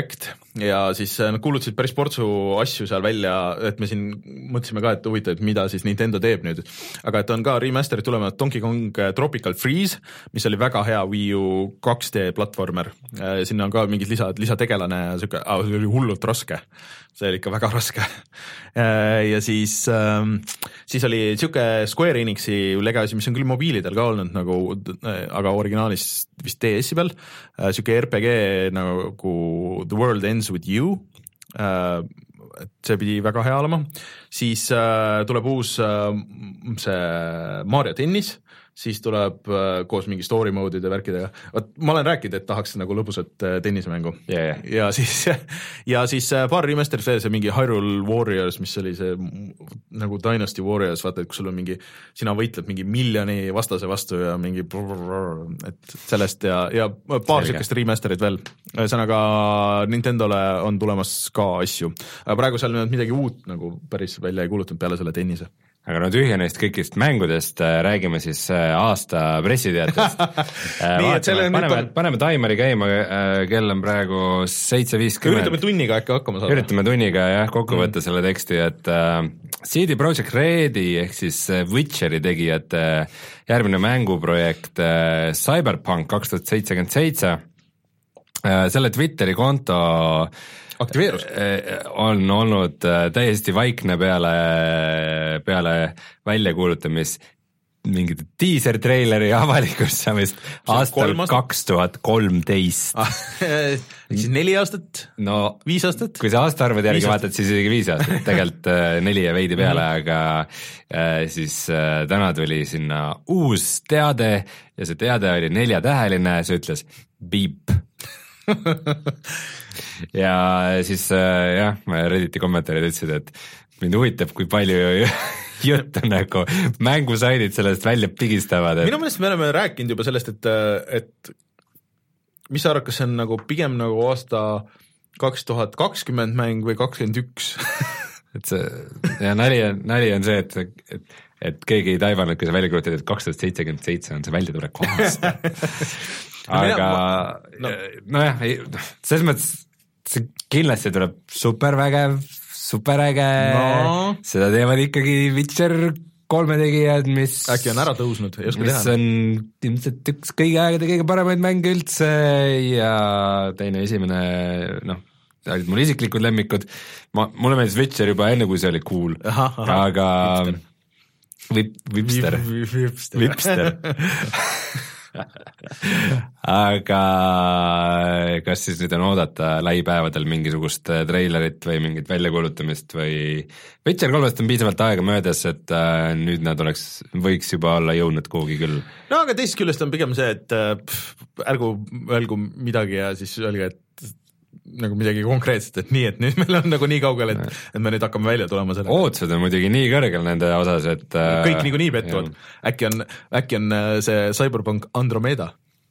ja siis nad kuulutasid päris portsu asju seal välja, et me siin mõtlesime ka, et huvitav, et mida siis Nintendo teeb nüüd, aga et on ka remasterid tulema Donkey Kong Tropical Freeze, mis oli väga hea Wii U kaks D platvormer, sinna on ka mingid lisad, lisategelane ja siuke, ah, see oli hullult raske, see oli ikka väga raske ja siis, siis oli siuke Square Enixi legacy, mis on küll mobiilidel ka olnud nagu, aga originaalis vist D S-i peal, siuke R P G nagu The World Ends With You, et see pidi väga hea olema, siis tuleb uus see Mario tennis, siis tuleb koos mingi story mode'ide värkidega, Vat, ma olen rääkinud, et tahaks nagu lõbusat tennisemängu yeah, yeah. ja siis, ja siis paar remasterit veel, see mingi Hyrule Warriors, mis oli see nagu Dynasty Warriors, vaata, et kus sul on mingi, sina võitled mingi miljoni vastase vastu ja mingi et sellest ja, ja paar siukest remasterit veel, ühesõnaga Nintendole on tulemas ka asju, aga praegu seal midagi uut nagu päris välja ei kuulutanud peale selle tennise. Aga no tühja neist kõikist mängudest äh, räägime siis äh, aasta pressiteatest äh, nii, et selle paneme, on... paneme taimeri käima äh,, kell on praegu seitse viiskümmend. Üritame tunniga äkki hakkama saada. Üritame tunniga jah, kokku võtta mm. selle teksti, et äh, C D Projekt Redi ehk siis Witcheri tegijate järgmine mänguprojekt äh, Cyberpunk kaks tuhat seitsekümmend seitse, äh, selle Twitteri konto aktiveerus. On olnud täiesti vaikne peale, peale väljakuulutamist mingit diiser-treileri avalikustamist aastal kaks tuhat kolmteist. siis neli aastat? No viis aastat? Kui sa aastaarvud järgi vaatad, siis isegi viis aastat, tegelikult neli ja veidi peale, aga siis täna tuli sinna uus teade ja see teade oli neljatäheline, see ütles beep. ja siis jah, Redditi kommentaarid ütlesid, et mind huvitab, kui palju juttu nagu mängusaidid sellest välja pigistavad. Et... minu meelest me oleme rääkinud juba sellest, et, et mis sa arvad, kas see on nagu pigem nagu aasta kaks tuhat kakskümmend mäng või kakskümmend üks? et see, ja nali on, nali on see, et, et, et keegi ei taivanud, kui sa välja kuulutad, et kaks tuhat seitsekümmend seitse on see väljatulek aasta. aga nojah, no selles mõttes see kindlasti tuleb supervägev, superäge no., seda teevad ikkagi Witcher kolme tegijad, mis äkki on ära tõusnud, ei oska mis teha. On ilmselt üks kõigi aegade kõige paremaid mänge üldse ja teine esimene, noh, olid mul isiklikud lemmikud, ma, mulle meeldis Witcher juba enne, kui see oli cool, aha, aha, aga vip, vipster, vipster, vipster. aga kas siis nüüd on oodata lähipäevadel mingisugust treilerit või mingit väljakuulutamist või Witcher kolmest on piisavalt aega möödas, et äh, nüüd nad oleks, võiks juba olla jõudnud kuhugi küll. No aga teisest küljest on pigem see, et pff, ärgu öelgu midagi ja siis öelge, et nagu midagi konkreetset, et nii, et nüüd meil on nagu nii kaugel, et, et me nüüd hakkame välja tulema selle. Ootused on muidugi nii kõrgel nende osas, et kõik niikuinii pettuvad. Äkki on, äkki on see Cyberpunk Andromeda?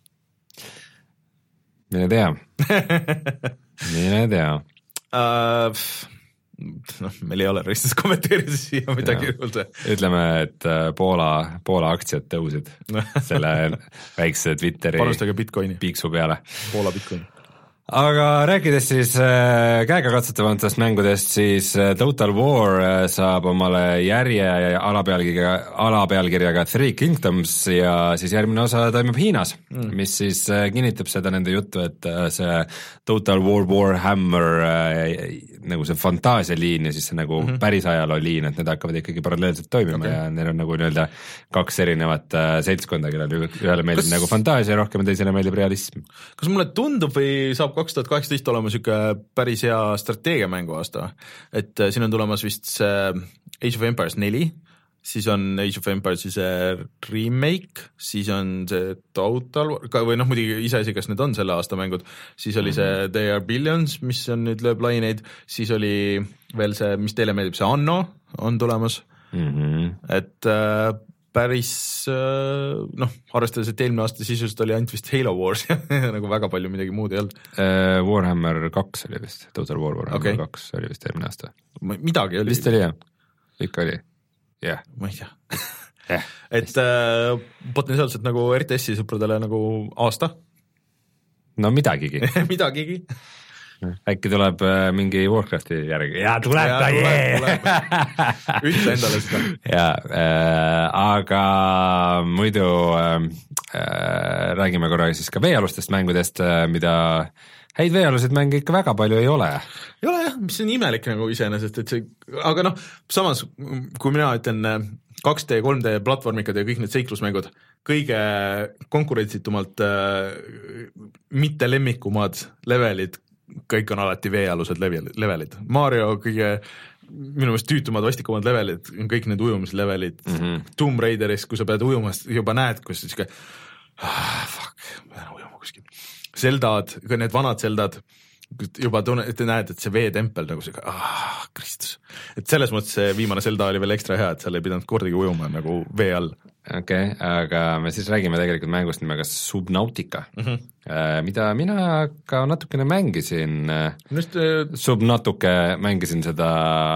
Mine tea. Mine tea. Uh, noh, meil ei ole reistes kommenteerida siia midagi juurde. Ütleme, et Poola, Poola aktsiad tõusid selle väikse Twitteri panustage Bitcoini piiksu peale. Poola Bitcoini. Aga rääkides siis äh, käegakatsutavatest mängudest, siis äh, Total War äh, saab omale järje alapealkirjaga, alapealkirjaga Three Kingdoms ja siis järgmine osa toimub Hiinas, mm. mis siis äh, kinnitab seda nende juttu, et äh, see Total War Warhammer äh, nagu see fantaasialiin ja siis see nagu mm -hmm. päris ajaloo liin, et need hakkavad ikkagi paralleelselt toimima okay. ja neil on nagu nii-öelda kaks erinevat äh, seltskonda, kellel ühele meeldib kas... nagu fantaasia rohkem ja teisele meeldib realism. Kas mulle tundub või saab kaks tuhat kaheksateist olema siuke päris hea strateegiamängu aasta, et siin on tulemas vist see Age of Empires neli, siis on Age of Empires see remake, siis on see Total või noh, muidugi iseasi, kas need on selle aasta mängud, siis oli see They Are Billions, mis on nüüd lööb laineid, siis oli veel see, mis teile meeldib, see Anno on tulemas mm, -hmm. et äh, päris noh, arvestades, et eelmine aasta sisuliselt oli ainult vist Halo Wars nagu väga palju midagi muud ei olnud. Uh, Warhammer kaks oli vist, Total War Warhammer okay. kaks oli vist eelmine aasta. Midagi oli. Vist oli jah, ikka oli, jah yeah.. Ma ei tea yeah. et äh, potentsiaalselt nagu R T S-i sõpradele nagu aasta. No midagigi midagigi. äkki tuleb mingi Warcrafti järgi, jaa tuleb ta, jee! Ütle endale seda. jaa, äh, aga muidu äh, äh, räägime korra siis ka veealustest mängudest, mida häid veealuseid mänge ikka väga palju ei ole. Ei ole jah, mis on imelik nagu iseenesest, et see, aga noh, samas kui mina ütlen kaks D, kolm D platvormikad ja kõik need seiklusmängud, kõige konkurentsitumalt äh, mitte lemmikumad levelid, kõik on alati veealused levelid. Mario kõige minu meelest tüütumad vastikumad levelid on kõik need ujumislevelid. Mm -hmm. Tomb Raideris, kui sa pead ujumast, juba näed, kus siis ah, fuck, pean ujuma kuskil. Zeldad, need vanad Zeldad, juba tunne, et näed, et see veetempel nagu see, ah, Kristus. Et selles mõttes see viimane Zelda oli veel ekstra hea, et seal ei pidanud kordagi ujuma nagu vee all. Okei, okay, aga me siis räägime tegelikult mängust nimega Subnautica, mm -hmm. mida mina ka natukene mängisin. Just, Subnautica mängisin seda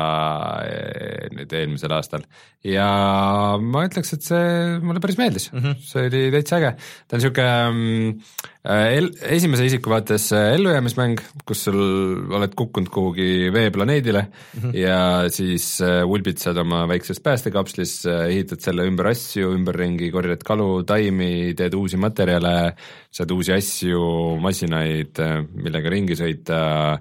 nüüd eelmisel aastal ja ma ütleks, et see mulle päris meeldis, mm -hmm. see oli täitsa äge. Ta on niisugune el, esimese isiku vaates ellujäämismäng, kus sul oled kukkunud kuhugi veeplaneedile mm -hmm. ja siis ulbitsad oma väikses päästekapslis, ehitad selle ümber asju, ümberringi korjad kalu, taimi, teed uusi materjale, saad uusi asju, masinaid, millega ringi sõita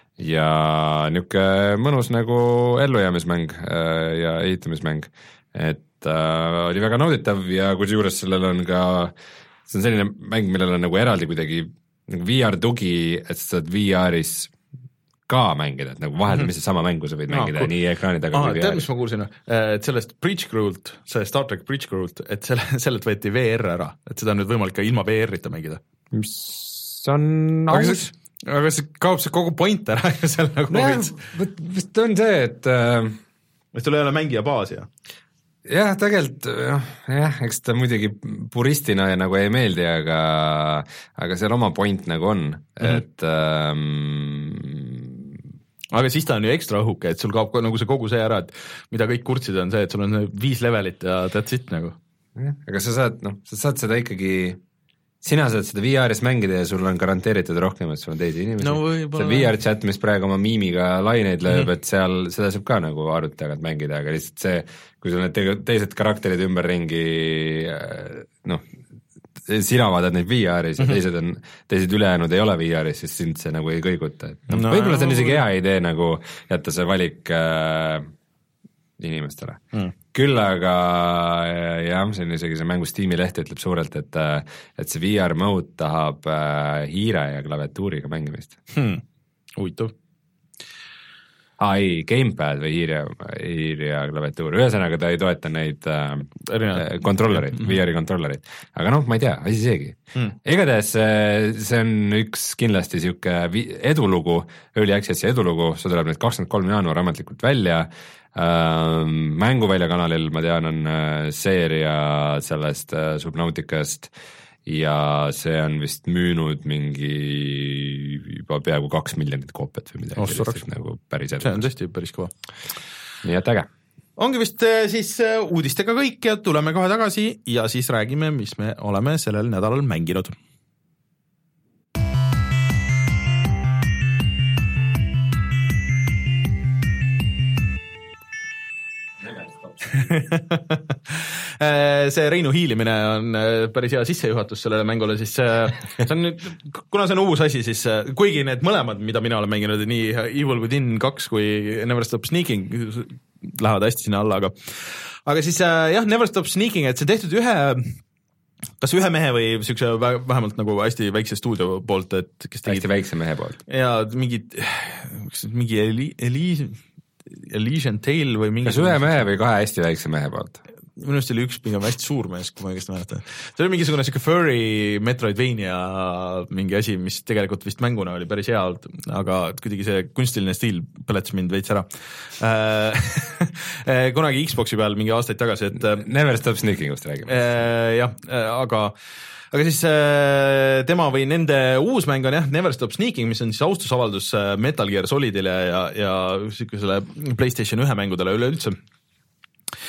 ja niisugune mõnus nagu ellujäämismäng ja ehitamismäng, et äh, oli väga nauditav ja kusjuures sellel on ka, see on selline mäng, millel on nagu eraldi kuidagi nagu V R tugi, et sa saad V R-is ka mängida, et nagu vaheldamisi mm -hmm. sama mängu sa võid no, mängida cool. nii ekraani taga kui V R-is. Tead, mis ma kuulsin, et sellest Bridge Crew'lt, see Star Trek Bridge Crew'lt, et selle, sellelt võeti V R ära, et seda on nüüd võimalik ka ilma V R-ita mängida. Mis on aus? Aga see kaob see kogu point ära ja seal nagu no, vist on see, et äh, et sul ei ole mängija baas ja jah, tegelikult jah, jah, eks ta muidugi puristina ja nagu ei meeldi, aga aga seal oma point nagu on, mm -hmm. et ähm, aga siis ta on ju ekstra õhuke, et sul kaob nagu see kogu see ära, et mida kõik kurtsid on see, et sul on viis levelit ja that's it nagu. Aga sa saad, noh, sa saad seda ikkagi, sina saad seda V R-is mängida ja sul on garanteeritud rohkem, et sul on teisi inimesi no,. see V R-chat, mis praegu oma miimiga laineid lööb, mm -hmm. et seal, seda saab ka nagu arvuti tagant mängida, aga lihtsalt see, kui sul need teised karakterid ümberringi, noh, sina vaatad neid V R-is ja mm -hmm. teised on, teised ülejäänud ei ole V R-is, siis sind see nagu ei kõiguta, et no, no, võib-olla see on isegi hea idee nagu jätta see valik äh, inimestele mm.. küll aga jah, see on isegi see mängu Steam'i leht ütleb suurelt, et et see V R mode tahab äh, hiire ja klaviatuuriga mängimist hmm.. huvitav. aa ei, gamepad või hiir ja, hiir ja klaviatuur, ühesõnaga ta ei toeta neid äh, kontrollerid mm, -hmm. V R-i kontrollerid, aga noh, ma ei tea, asi seegi mm.. igatahes see on üks kindlasti niisugune edulugu, Early Access'i edulugu, see tuleb nüüd kakskümmend kolm jaanuar ametlikult välja. Uh, mänguvälja kanalil, ma tean, on uh, seeria sellest uh, Subnauticast ja see on vist müünud mingi juba peaaegu kaks miljonit koopiat või midagi oh, sellist, nagu päris edus. See on tõesti päris kõva. Nii et äge. Ongi vist siis uudistega kõik ja tuleme kohe tagasi ja siis räägime, mis me oleme sellel nädalal mänginud. see Reinu hiilimine on päris hea sissejuhatus sellele mängule, siis see on nüüd, kuna see on uus asi, siis kuigi need mõlemad, mida mina olen mänginud, nii Evil Within kaks kui Never Stop Sneaking lähevad hästi sinna alla, aga aga siis jah, Never Stop Sneaking, et see tehtud ühe kas ühe mehe või siukse vähemalt nagu hästi väikse stuudio poolt, et kes tegid hästi väikse mehe poolt ja mingid mingi Eli, Eli Elysian Tale või mingi kas ühe mehe või kahe hästi väikse mehe poolt? Minu arust oli üks pigem hästi suur mees, kui ma õigesti mäletan. See oli mingisugune siuke furry Metroidvania mingi asi, mis tegelikult vist mänguna oli päris hea olnud, aga kuidagi see kunstiline stiil põletas mind veits ära. Kunagi Xboxi peal mingi aastaid tagasi, et Never Stop Sneakingust räägime. Jah, aga aga siis tema või nende uus mäng on jah, Never Stop Sneaking, mis on siis austusavaldus Metal Gear Solidile ja, ja sellisele PlayStation ühe mängudele üleüldse.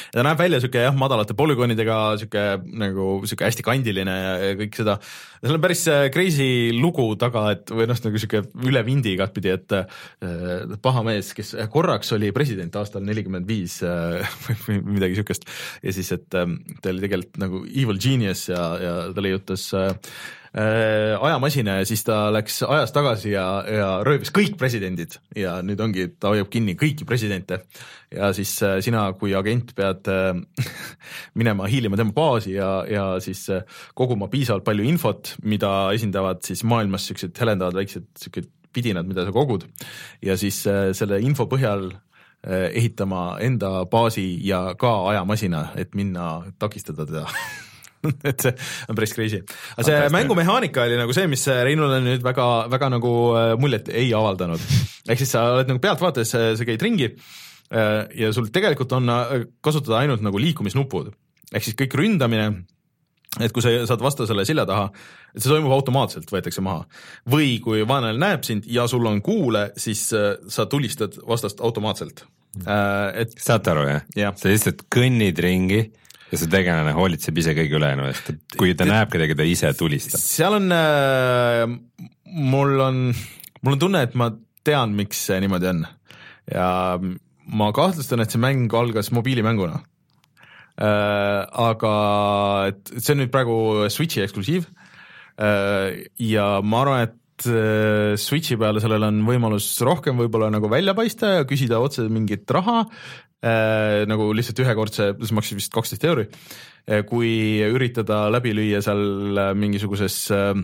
ja ta näeb välja siuke jah, madalate polügoonidega, siuke nagu siuke hästi kandiline ja kõik seda. seal on päris crazy lugu taga, et või noh, nagu siuke üle vindi igatpidi, et äh, paha mees, kes korraks oli president aastal nelikümmend viis äh, või midagi siukest ja siis, et äh, ta oli tegelikult nagu evil genius ja, ja ta leiutas äh, ajamasina ja siis ta läks ajas tagasi ja, ja röövis kõik presidendid ja nüüd ongi, ta hoiab kinni kõiki presidente ja siis sina kui agent pead minema hiilima tema baasi ja, ja siis koguma piisavalt palju infot, mida esindavad siis maailmas siuksed helendavad väiksed siuksed pidinad, mida sa kogud ja siis selle info põhjal ehitama enda baasi ja ka ajamasina, et minna takistada teda et see on päris crazy. Aga see ah, mängumehaanika oli nagu see, mis Reinule nüüd väga, väga nagu muljet ei avaldanud. Ehk siis sa oled nagu pealt vaates, sa käid ringi ja sul tegelikult on kasutada ainult nagu liikumisnupud. Ehk siis kõik ründamine, et kui sa saad vastasele selja taha, et see toimub automaatselt, võetakse maha. Või kui vaenlane näeb sind ja sul on kuule, siis sa tulistad vastast automaatselt. Et... Saad aru, jah? Ja. Sa lihtsalt kõnnid ringi ja see tegelane hoolitseb ise kõige ülejäänu eest, et kui ta näeb kedagi, ta ise tulistab. Seal on äh,, mul on, mul on tunne, et ma tean, miks see niimoodi on ja ma kahtlustan, et see mäng algas mobiilimänguna äh,, aga et see on nüüd praegu Switchi eksklusiiv äh, ja ma arvan, et äh, Switchi peale sellel on võimalus rohkem võib-olla nagu välja paista ja küsida otse mingit raha Äh, nagu lihtsalt ühekordse, see maksis vist kaksteist euri, äh, kui üritada läbi lüüa seal mingisuguses äh,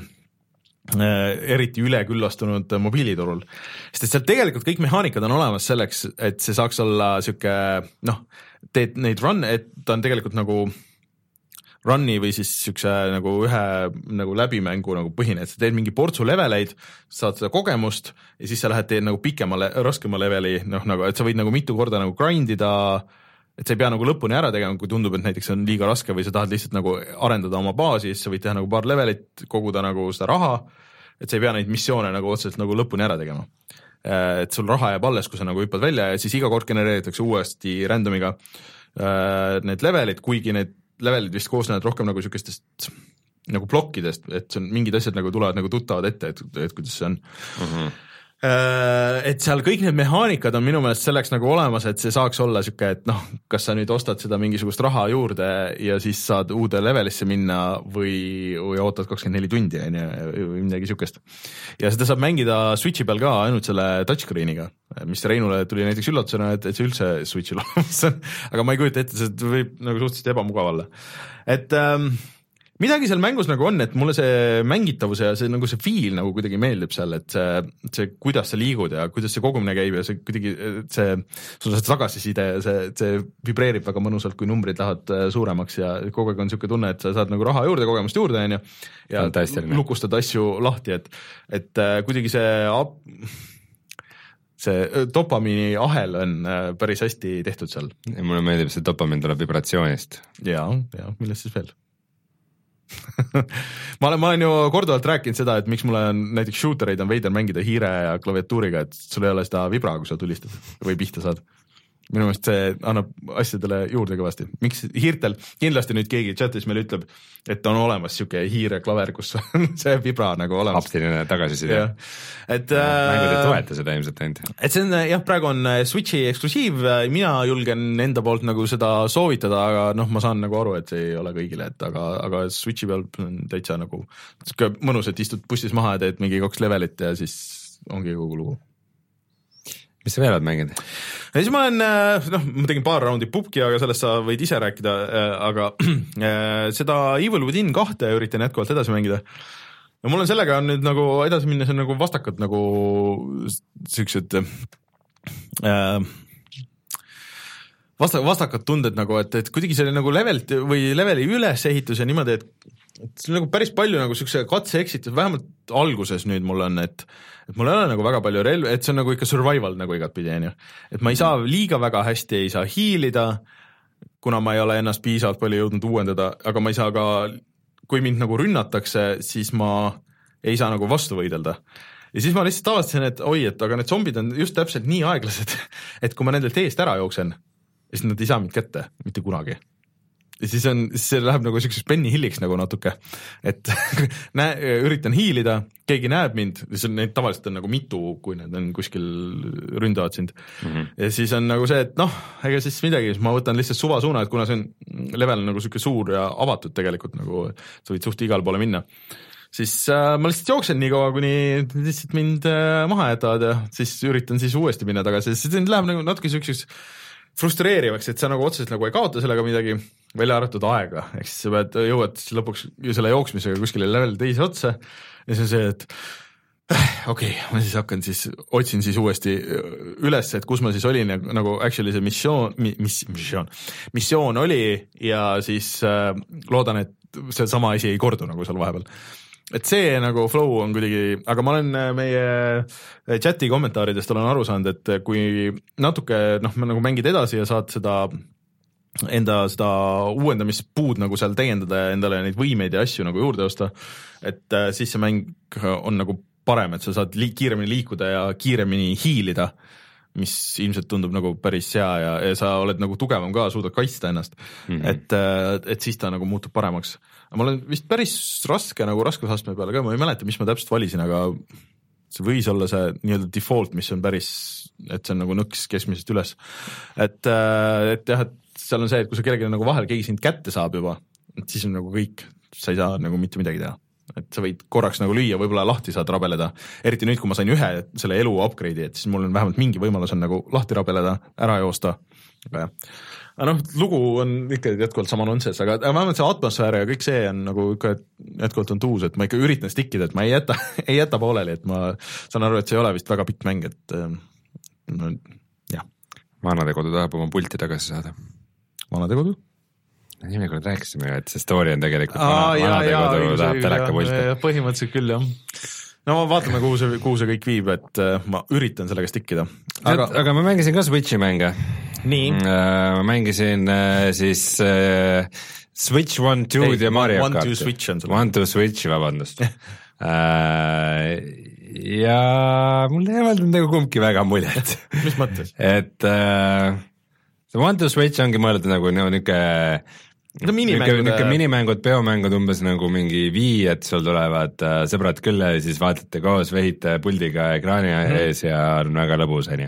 eriti üleküllastunud mobiiliturul. Sest et seal tegelikult kõik mehaanikad on olemas selleks, et see saaks olla siuke, noh, teed neid run, et ta on tegelikult nagu run'i või siis siukse nagu ühe nagu läbimängu nagu põhine, et sa teed mingi portsu leveleid, saad seda kogemust ja siis sa lähed teed nagu pikema, raskema leveli, noh nagu, et sa võid nagu mitu korda nagu grindida, et sa ei pea nagu lõpuni ära tegema, kui tundub, et näiteks on liiga raske või sa tahad lihtsalt nagu arendada oma baasi, siis sa võid teha nagu paar levelit, koguda nagu seda raha, et sa ei pea neid missioone nagu otseselt nagu lõpuni ära tegema. Et sul raha jääb alles, kui sa nagu hüppad välja ja siis iga kord genereeritakse uuesti randomiga need levelid, kuigi need levelid vist koosnevad rohkem nagu siukestest nagu plokkidest, et see on mingid asjad nagu tulevad nagu tuttavad ette, et, et kuidas see on. Mm-hmm. Et seal kõik need mehaanikad on minu meelest selleks nagu olemas, et see saaks olla siuke, et noh, kas sa nüüd ostad seda mingisugust raha juurde ja siis saad uude levelisse minna või, või ootad kakskümmend neli tundi või midagi siukest. Ja seda saab mängida Switchi peal ka ainult selle touchscreeniga, mis Reinule tuli näiteks üllatusena, et, et see üldse Switchil olemas on, aga ma ei kujuta ette, see võib nagu suhteliselt ebamugav olla. Et ähm, midagi seal mängus nagu on, et mulle see mängitavus ja see nagu see feel nagu kuidagi meeldib seal, et see, see kuidas sa liigud ja kuidas see kogumine käib ja see kuidagi see, sul see tagasiside ja see, see vibreerib väga mõnusalt, kui numbrid lähevad suuremaks ja kogu aeg on siuke tunne, et sa saad nagu raha juurde, kogemust juurde on ju, ja lukustad asju lahti, et, et kuidagi see see dopamiini ahel on päris hästi tehtud seal. Ja mulle meeldib, see dopamiin tuleb vibratsioonist. Ja, ja, millest siis veel? ma olen, ma olen ju korduvalt rääkinud seda, et miks mulle on näiteks shootereid on veider mängida hiire ja klaviatuuriga, et sul ei ole seda vibra, kui sa tulistad või pihta saad. Minu meelest see annab asjadele juurde kõvasti. Miks hiirtel, kindlasti nüüd keegi chatis meil ütleb, et on olemas siuke hiire klaver, kus on see vibra nagu olemas. Haptiline tagasiside. Et mängud ei toeta seda ilmselt ainult. Et see on, jah, praegu on Switchi eksklusiiv, mina julgen enda poolt nagu seda soovitada, aga noh, ma saan nagu aru, et see ei ole kõigile, et aga, aga Switchi peal on täitsa nagu mõnus, et istud bussis maha ja teed mingi kaks levelit ja siis ongi kogu lugu. Mis sa veel oled mänginud? Ja siis ma olen, noh, ma tegin paar raundi pubki, aga sellest sa võid ise rääkida, aga seda Evil Within kahte üritan jätkuvalt edasi mängida. Ja mul on sellega on nüüd nagu edasi minna, see on nagu vastakad nagu siuksed äh, vastak, vastakad tunded nagu, et, et kuidagi see nagu levelt või leveli ülesehitus ja niimoodi, et et see on nagu päris palju nagu siukse katse-exitus, vähemalt alguses nüüd mul on, et et mul ei ole nagu väga palju relv, et see on nagu ikka survival nagu igatpidi, on ju. Et ma ei saa liiga väga hästi, ei saa hiilida, kuna ma ei ole ennast piisavalt palju jõudnud uuendada, aga ma ei saa ka, kui mind nagu rünnatakse, siis ma ei saa nagu vastu võidelda. Ja siis ma lihtsalt avastasin, et oi, et aga need zombid on just täpselt nii aeglased, et kui ma nendelt eest ära jooksen, ja siis nad ei saa mind kätte mitte kunagi. Ja siis on, siis see läheb nagu selliseks Benny Hilliks nagu natuke, et näe, üritan hiilida, keegi näeb mind, siis on neid tavaliselt on nagu mitu, kui need on kuskil ründavad sind mm-hmm. ja siis on nagu see, et noh, ega siis midagi, ma võtan lihtsalt suva suuna, et kuna see on level nagu selline suur ja avatud tegelikult nagu, sa võid suht igale poole minna, siis äh, ma lihtsalt jooksen nii kaua, kuni lihtsalt mind äh, maha jätavad ja siis üritan siis uuesti minna tagasi, siis läheb nagu natuke selliseks frustreerivaks, et sa nagu otseselt nagu ei kaota sellega midagi, välja arvatud aega, ehk siis sa pead jõuad lõpuks selle jooksmisega kuskile level teise otsa ja see on see, et okei okay,, ma siis hakkan siis, otsin siis uuesti üles, et kus ma siis olin ja nagu actually see missioon, mis, missioon, missioon oli ja siis äh, loodan, et see sama asi ei kordu nagu seal vahepeal. Et see nagu flow on kuidagi, aga ma olen meie chati kommentaaridest olen aru saanud, et kui natuke noh, nagu mängid edasi ja saad seda enda seda uuendamispuud nagu seal täiendada ja endale neid võimeid ja asju nagu juurde osta, et siis see mäng on nagu parem, et sa saad li- kiiremini liikuda ja kiiremini hiilida, mis ilmselt tundub nagu päris hea ja, ja sa oled nagu tugevam ka, suudad kaitsta ennast mm-hmm. et, et siis ta nagu muutub paremaks. Ma olen vist päris raske nagu raskusastme peale ka, ma ei mäleta, mis ma täpselt valisin, aga see võis olla see nii-öelda default, mis on päris, et see on nagu nõks keskmisest üles. Et, et jah, et seal on see, et kui sa kellelegi nagu vahel keegi sind kätte saab juba, et siis on nagu kõik, sa ei saa nagu mitte midagi teha. Et sa võid korraks nagu lüüa, võib-olla lahti saad rabeleda, eriti nüüd, kui ma sain ühe selle elu upgrade'i, et siis mul on vähemalt mingi võimalus on nagu lahti rabeleda, ära joosta. Aga, aga noh, lugu on ikka jätkuvalt sama nonsense, aga vähemalt see atmosfäär ja kõik see on nagu ikka jätkuvalt on tuus, et ma ikka üritan stikkida, et ma ei jäta, ei jäta pooleli, et ma saan aru, et see ei ole vist väga pikk mäng, et no, jah. Vanadekodu tahab oma pulti tagasi saada. Vanadekodu? Nimekord rääkisime, et see story on tegelikult Aa, vanadekodu tahab teleka pulti. Põhimõtteliselt küll, jah. No vaatame, kuhu see, kuhu see kõik viib, et ma üritan sellega stikkida. Aga, aga ma mängisin ka Switchi mänge. Nii? Ma mängisin siis Switch One, Two ja Mario Kart. One, Two Switch on selle. One, Two Switch, vabandust. ja mul ei olnud nagu kumbki väga muljet. Mis mõttes? Et see One, Two Switch ongi mõeldud nagu niuke niisugune minimängud, peomängud umbes nagu mingi vii, et sul tulevad äh, sõbrad külla ja siis vaatate koos, vehite puldiga ekraani mm. ees ja on väga lõbus, on ju.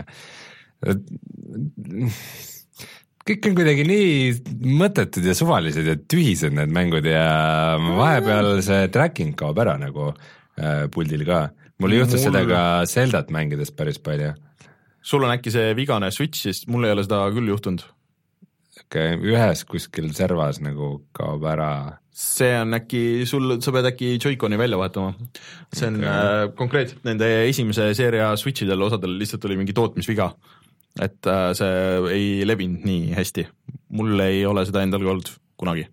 Kõik on kuidagi nii mõttetud ja suvalised ja tühised need mängud ja vahepeal see tracking kaob ära nagu äh, puldil ka. Mul juhtus mul... seda ka Zeldat mängides päris palju. Sul on äkki see vigane Switch, siis mul ei ole seda küll juhtunud. Okay, ühes kuskil servas nagu kaob ära. See on äkki, sul, sa pead äkki Joy-Coni välja vahetama. See on okay. äh, konkreetselt nende esimese seeria Switchidel osadel lihtsalt oli mingi tootmisviga, et äh, see ei levinud nii hästi. Mul ei ole seda endal olnud kunagi.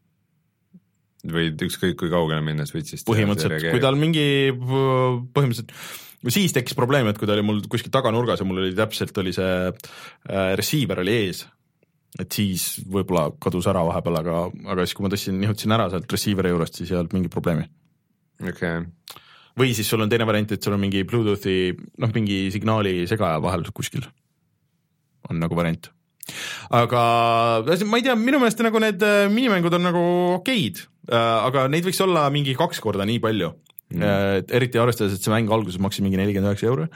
Või ükskõik kui kaugele minna Switchist. Põhimõtteliselt, kui tal mingi põhimõtteliselt siis tekkis probleem, et kui ta oli mul kuskil taganurgas ja mul oli täpselt oli see äh, receiver oli ees, et siis võib-olla kadus ära vahepeal, aga, aga siis kui ma tõstsin, nihutasin ära sealt receiveri juurest, siis ei olnud mingi probleemi. Okay. Või siis sul on teine variant, et sul on mingi Bluetoothi, noh mingi signaali segaja vahel kuskil on nagu variant. Aga ma ei tea, minu meelest nagu need minimängud on nagu okeid, aga neid võiks olla mingi kaks korda nii palju. Mm. Et eriti arvestades, et see mäng alguses maksis mingi nelikümmend üheksa euro.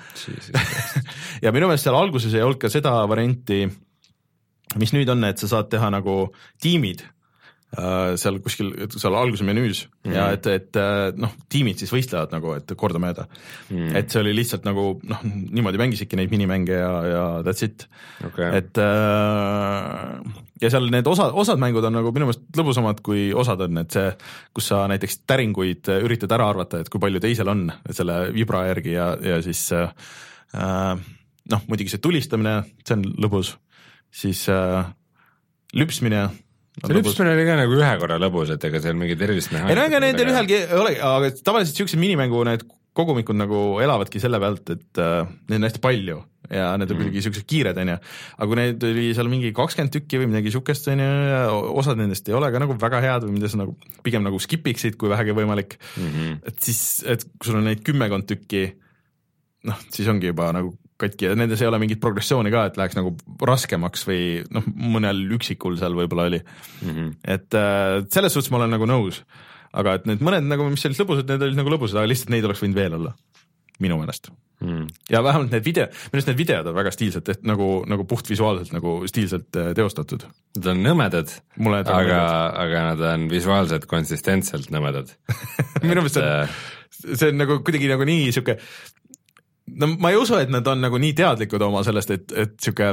ja minu meelest seal alguses ei olnud ka seda varianti, mis nüüd on, et sa saad teha nagu tiimid äh, seal kuskil, seal alguse menüüs mm. ja et, et noh, tiimid siis võistlevad nagu, et kordamööda mm.. et see oli lihtsalt nagu, noh, niimoodi mängisidki neid minimänge ja, ja that's it okay.. et äh, ja seal need osad, osad mängud on nagu minu meelest lõbusamad kui osad on, et see, kus sa näiteks täringuid üritad ära arvata, et kui palju teisel on selle vibra järgi ja, ja siis äh, noh, muidugi see tulistamine, see on lõbus. Siis äh, lüpsmine. See lüpsmine oli ka nagu ühe korra lõbus, et ega seal mingi tervist näha. Ei no ega nendel ühelgi ole, aga tavaliselt siuksed minimängu need kogumikud nagu elavadki selle pealt, et äh, need on hästi palju ja need on kuidagi mm. siuksed kiired, on ju. Aga kui need oli seal mingi kakskümmend tükki või midagi siukest, on ju, ja osad nendest ei ole ka nagu väga head või mida sa nagu pigem nagu skipiksid, kui vähegi võimalik. Mm-hmm. Et siis, et kui sul on neid kümmekond tükki, noh, siis ongi juba nagu katki ja nendes ei ole mingit progressiooni ka, et läheks nagu raskemaks või noh, mõnel üksikul seal võib-olla oli mm. -hmm. et äh, selles suhtes ma olen nagu nõus, aga et need mõned nagu, mis olid lõbusad, need olid nagu lõbusad, aga lihtsalt neid oleks võinud veel olla, minu meelest mm.. ja vähemalt need video, minu arust need videod on väga stiilselt, et nagu, nagu puhtvisuaalselt nagu stiilselt teostatud. Nad on nõmedad, aga, aga nad on visuaalselt konsistentselt nõmedad minu meelest see, see on nagu kuidagi nagu nii siuke, no ma ei usu, et nad on nagu nii teadlikud oma sellest, et, et siuke,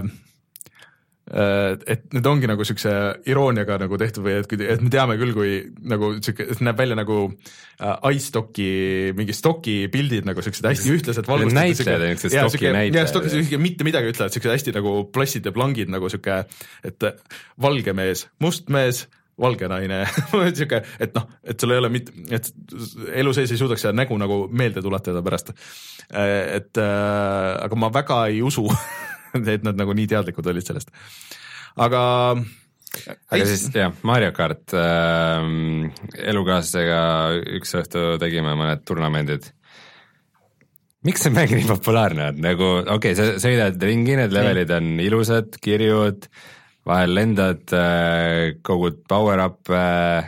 et need ongi nagu siukse irooniaga nagu tehtud või et, et me teame küll, kui nagu siuke, et näeb välja nagu iStocki, mingi stocki pildid nagu siuksed hästi ühtlased valgustatud. Näitled, niisugused stocki näitled. Ja stocki siuke mitte midagi ütlevad, siuksed hästi nagu plassid ja plangid nagu siuke, et valge mees, must mees, valge naine siuke, et noh, et sul ei ole mit-, et elu sees ei suudaks seda nägu nagu meelde tuletada pärast. Et äh, aga ma väga ei usu, et nad nagu nii teadlikud olid sellest. Aga aga siis jah, Mario Kart äh, elukaaslasega üks õhtu tegime mõned turnamendid. Miks see mäng nii populaarne on? Nagu, okei okay,, sa sõidad ringi, need levelid on ilusad, kirjud, vahel lendad, kogud power-up ja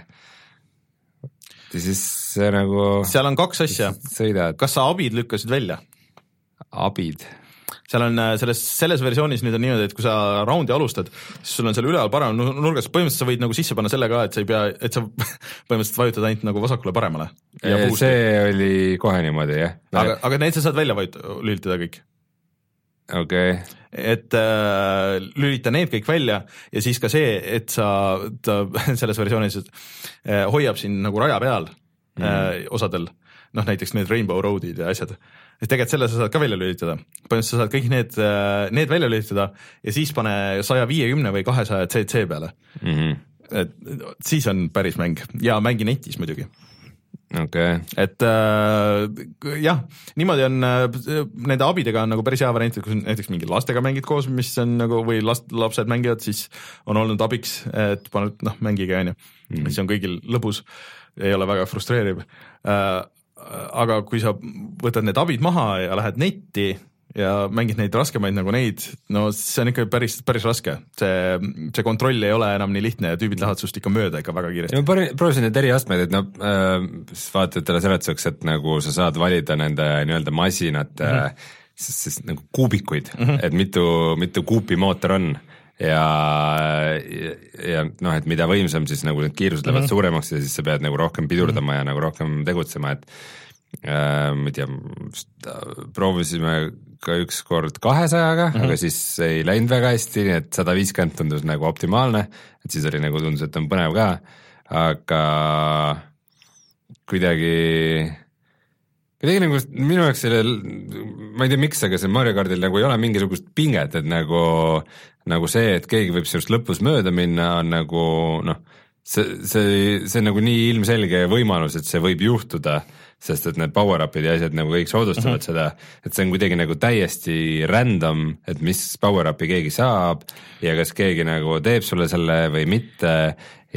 siis see nagu seal on kaks asja. Sõidad. Kas sa abid lükkasid välja? Abid? Seal on selles, selles versioonis nüüd on niimoodi, et kui sa raundi alustad, siis sul on seal üleval parem nurgas, põhimõtteliselt sa võid nagu sisse panna selle ka, et sa ei pea, et sa põhimõtteliselt vajutad ainult nagu vasakule paremale. Ja ja see oli kohe niimoodi, jah. Aga, aga neid sa saad välja vajut, lülitada kõik. Okei. Okay. Et äh, lülita need kõik välja ja siis ka see, et sa ta, selles versioonis äh, hoiab siin nagu raja peal mm. äh, osadel, noh näiteks need Rainbow Roadid ja asjad, et tegelikult selle sa saad ka välja lülitada, põhimõtteliselt sa saad kõik need, äh, need välja lülitada ja siis pane sada viiskümmend või kahesaja C C peale mm. -hmm. et siis on päris mäng ja mängi netis muidugi. Okay. Et äh, jah, niimoodi on äh, nende abidega on nagu päris hea variant, et kui näiteks mingi lastega mängid koos, mis on nagu, või last, lapsed mängivad, siis on olnud abiks, et paned, noh, mängige, on ju, mm. mis on kõigil lõbus, ei ole väga frustreeriv äh,. Aga kui sa võtad need abid maha ja lähed netti ja mängid neid raskemaid nagu neid, no see on ikka päris, päris raske. See, see kontroll ei ole enam nii lihtne ja tüübid lähevad sust ikka mööda ikka väga kiiresti. Ma proovisin need eri astmed, et no äh, vaatajatele seletuseks, et nagu sa saad valida nende nii-öelda masinate mm -hmm. siis, siis nagu kuubikuid mm, -hmm. et mitu, mitu kuupi mootor on ja, ja, ja noh, et mida võimsam, siis nagu need kiirused lähevad mm -hmm. suuremaks ja siis sa pead nagu rohkem pidurdama mm -hmm. ja nagu rohkem tegutsema, et äh, ma ei tea, proovisime ka üks kord kahesajaga mm, -hmm. aga siis ei läinud väga hästi, nii et sada viiskümmend tundus nagu optimaalne, et siis oli nagu tundus, et on põnev ka, aga kuidagi kuidagi nagu minu jaoks sellel, ma ei tea miks, aga see Mario Kartil nagu ei ole mingisugust pinget, et nagu, nagu see, et keegi võib sinust lõpus mööda minna, on nagu noh, see, see, see on nagu nii ilmselge võimalus, et see võib juhtuda, sest et need power-upid ja asjad nagu kõik soodustavad mm-hmm. seda, et see on kuidagi nagu täiesti random, et mis power-upi keegi saab ja kas keegi nagu teeb sulle selle või mitte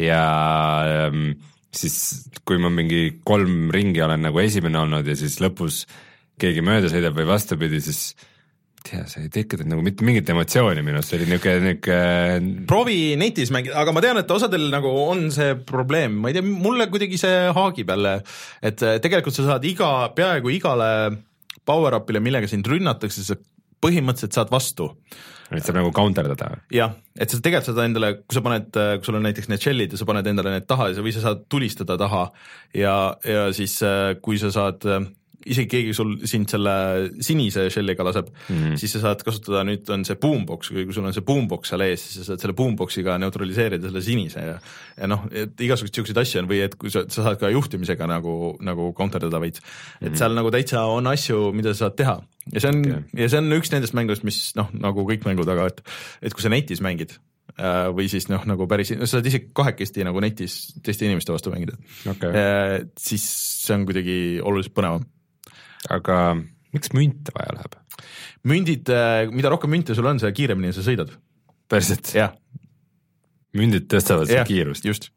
ja ähm, siis kui ma mingi kolm ringi olen nagu esimene olnud ja siis lõpus keegi mööda sõidab või vastupidi, siis tea, see ei tekitanud nagu mitte mingit emotsiooni minust, see oli niuke, niuke proovi netis mängida, aga ma tean, et osadel nagu on see probleem, ma ei tea, mulle kuidagi see haagib jälle, et tegelikult sa saad iga, peaaegu igale power-upile, millega sind rünnatakse, sa põhimõtteliselt saad vastu. Et saab nagu counterdada. Jah, et sa tegelikult saad endale, kui sa paned, kui sul on näiteks need shellid ja sa paned endale need taha või sa saad tulistada taha ja, ja siis kui sa saad isegi keegi sul sind selle sinise shelliga laseb mm, -hmm. siis sa saad kasutada, nüüd on see boombox, kui sul on see boombox seal ees, siis sa saad selle boomboxiga neutraliseerida selle sinise ja, ja noh, et igasugused siukseid asju on või et kui sa, sa saad ka juhtimisega nagu, nagu counterdada veits, et mm -hmm. seal nagu täitsa on asju, mida sa saad teha ja see on okay. ja see on üks nendest mängudest, mis noh, nagu kõik mängud, aga et, et kui sa netis mängid või siis noh, nagu päris, sa saad isegi kahekesti nagu netis teiste inimeste vastu mängida okay., siis see on kuidagi oluliselt põnevam. Aga miks münte vaja läheb? Mündid, mida rohkem münte sul on, see kiiremini sa sõidad. Päriselt? Jah. Mündid tõstavad see kiirust? Just.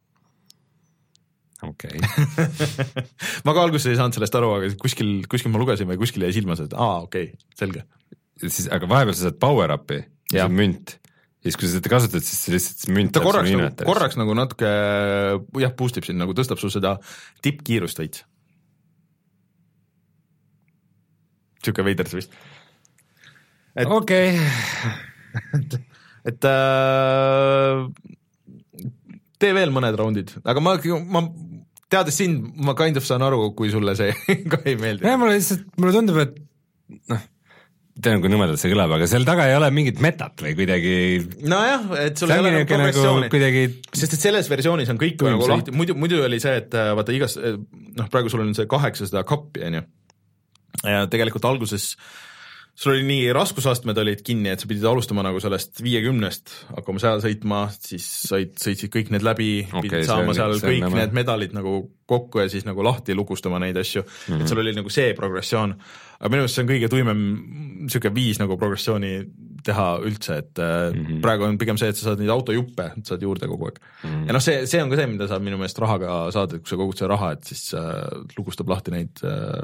Okei. Okay. ma ka alguses ei saanud sellest aru, aga kuskil, kuskil ma lugesin või kuskil jäi silmas, et aa, okei, okay, selge. siis, aga vahepeal sa saad power up'i ja see on münt. Ja siis kui sa seda kasutad, siis see lihtsalt münt ta korraks, nagu, korraks nagu natuke jah, boostib sind, nagu tõstab sul seda tippkiirust veits. Siuke veiders vist. Okei. et, et äh, tee veel mõned roundid, aga ma, ma teades sind, ma kind of saan aru, kui sulle see ka ei meeldi. Ja, mulle lihtsalt, mulle tundub, et noh, tean, kui nõmedalt see kõlab, aga seal taga ei ole mingit metat või kuidagi nojah, et sul ei ole nagu progressiooni nagu kuidagi... sest et selles versioonis on kõik nagu lahti, muidu, muidu oli see, et vaata igas, noh praegu sul on see kaheksasada kappi, on ju, ja tegelikult alguses sul oli nii raskusastmed olid kinni, et sa pidid alustama nagu sellest viiekümnest, hakkama seal sõitma, siis said, sõitsid kõik need läbi, okay, pidid saama on, seal kõik on, need medalid nagu kokku ja siis nagu lahti lukustama neid asju, mm-hmm. et sul oli nagu see progressioon, aga minu meelest see on kõige tuimem siuke viis nagu progressiooni teha üldse, et mm-hmm. praegu on pigem see, et sa saad neid autojuppe, saad juurde kogu aeg. Mm-hmm. ja noh, see, see on ka see, mida saab minu meelest rahaga saada, et kui sa kogud see raha, et siis äh, lugustab lahti neid äh,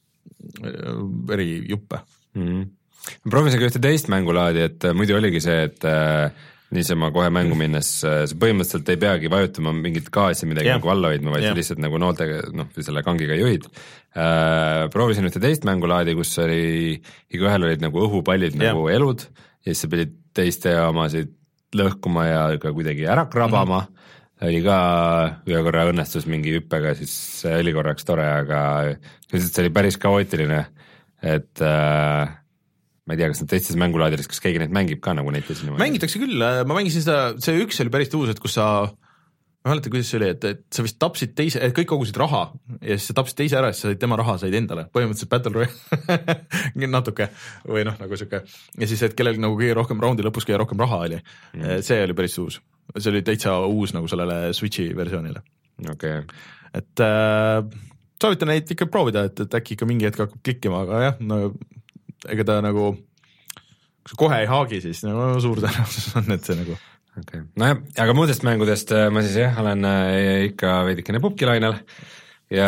eri juppe. Mm-hmm. Ma proovisin ka ühte teist mängulaadi, et muidu oligi see, et äh, niisama kohe mängu minnes äh, sa põhimõtteliselt ei peagi vajutama mingit gaasi midagi yeah. nagu alla hoidma, vaid yeah. lihtsalt nagu nooltega, noh, või selle kangiga juhid. Äh, proovisin ühte teist mängulaadi, kus oli, igaühel olid nagu õhupallid yeah. nagu elud ja siis sa pidid teiste omasid lõhkuma ja ka kuidagi ära krabama. Mm-hmm. oli ka ühe korra õnnestus mingi hüppega, siis see oli korraks tore, aga see oli päris kaootiline. Et äh, ma ei tea, kas nad teistes mängulaadides, kas keegi neid mängib ka nagu neid teisini? Mängitakse küll, ma mängisin seda, see üks oli päris tuus, et kus sa, ma mäletan, kuidas see oli, et, et sa vist tapsid teise, et kõik kogusid raha ja siis sa tapsid teise ära, siis sa said tema raha, said endale, põhimõtteliselt Battle Royale natuke või noh, nagu siuke ja siis, et kellel nagu kõige rohkem raundi lõpus kõige rohkem raha oli, mm. see oli päris uus, see oli täitsa uus nagu sellele Switchi versioonile. Okay. Et äh, soovitan neid ikka proovida, et, et äkki ikka mingi hetk hakkab klikkima, aga jah, no ega ta nagu, kui sa kohe ei haagi, siis nagu suur tõenäosus on, et see nagu okay. No jah, aga muudest mängudest ma siis jah, olen ikka veidikene pubkilainel ja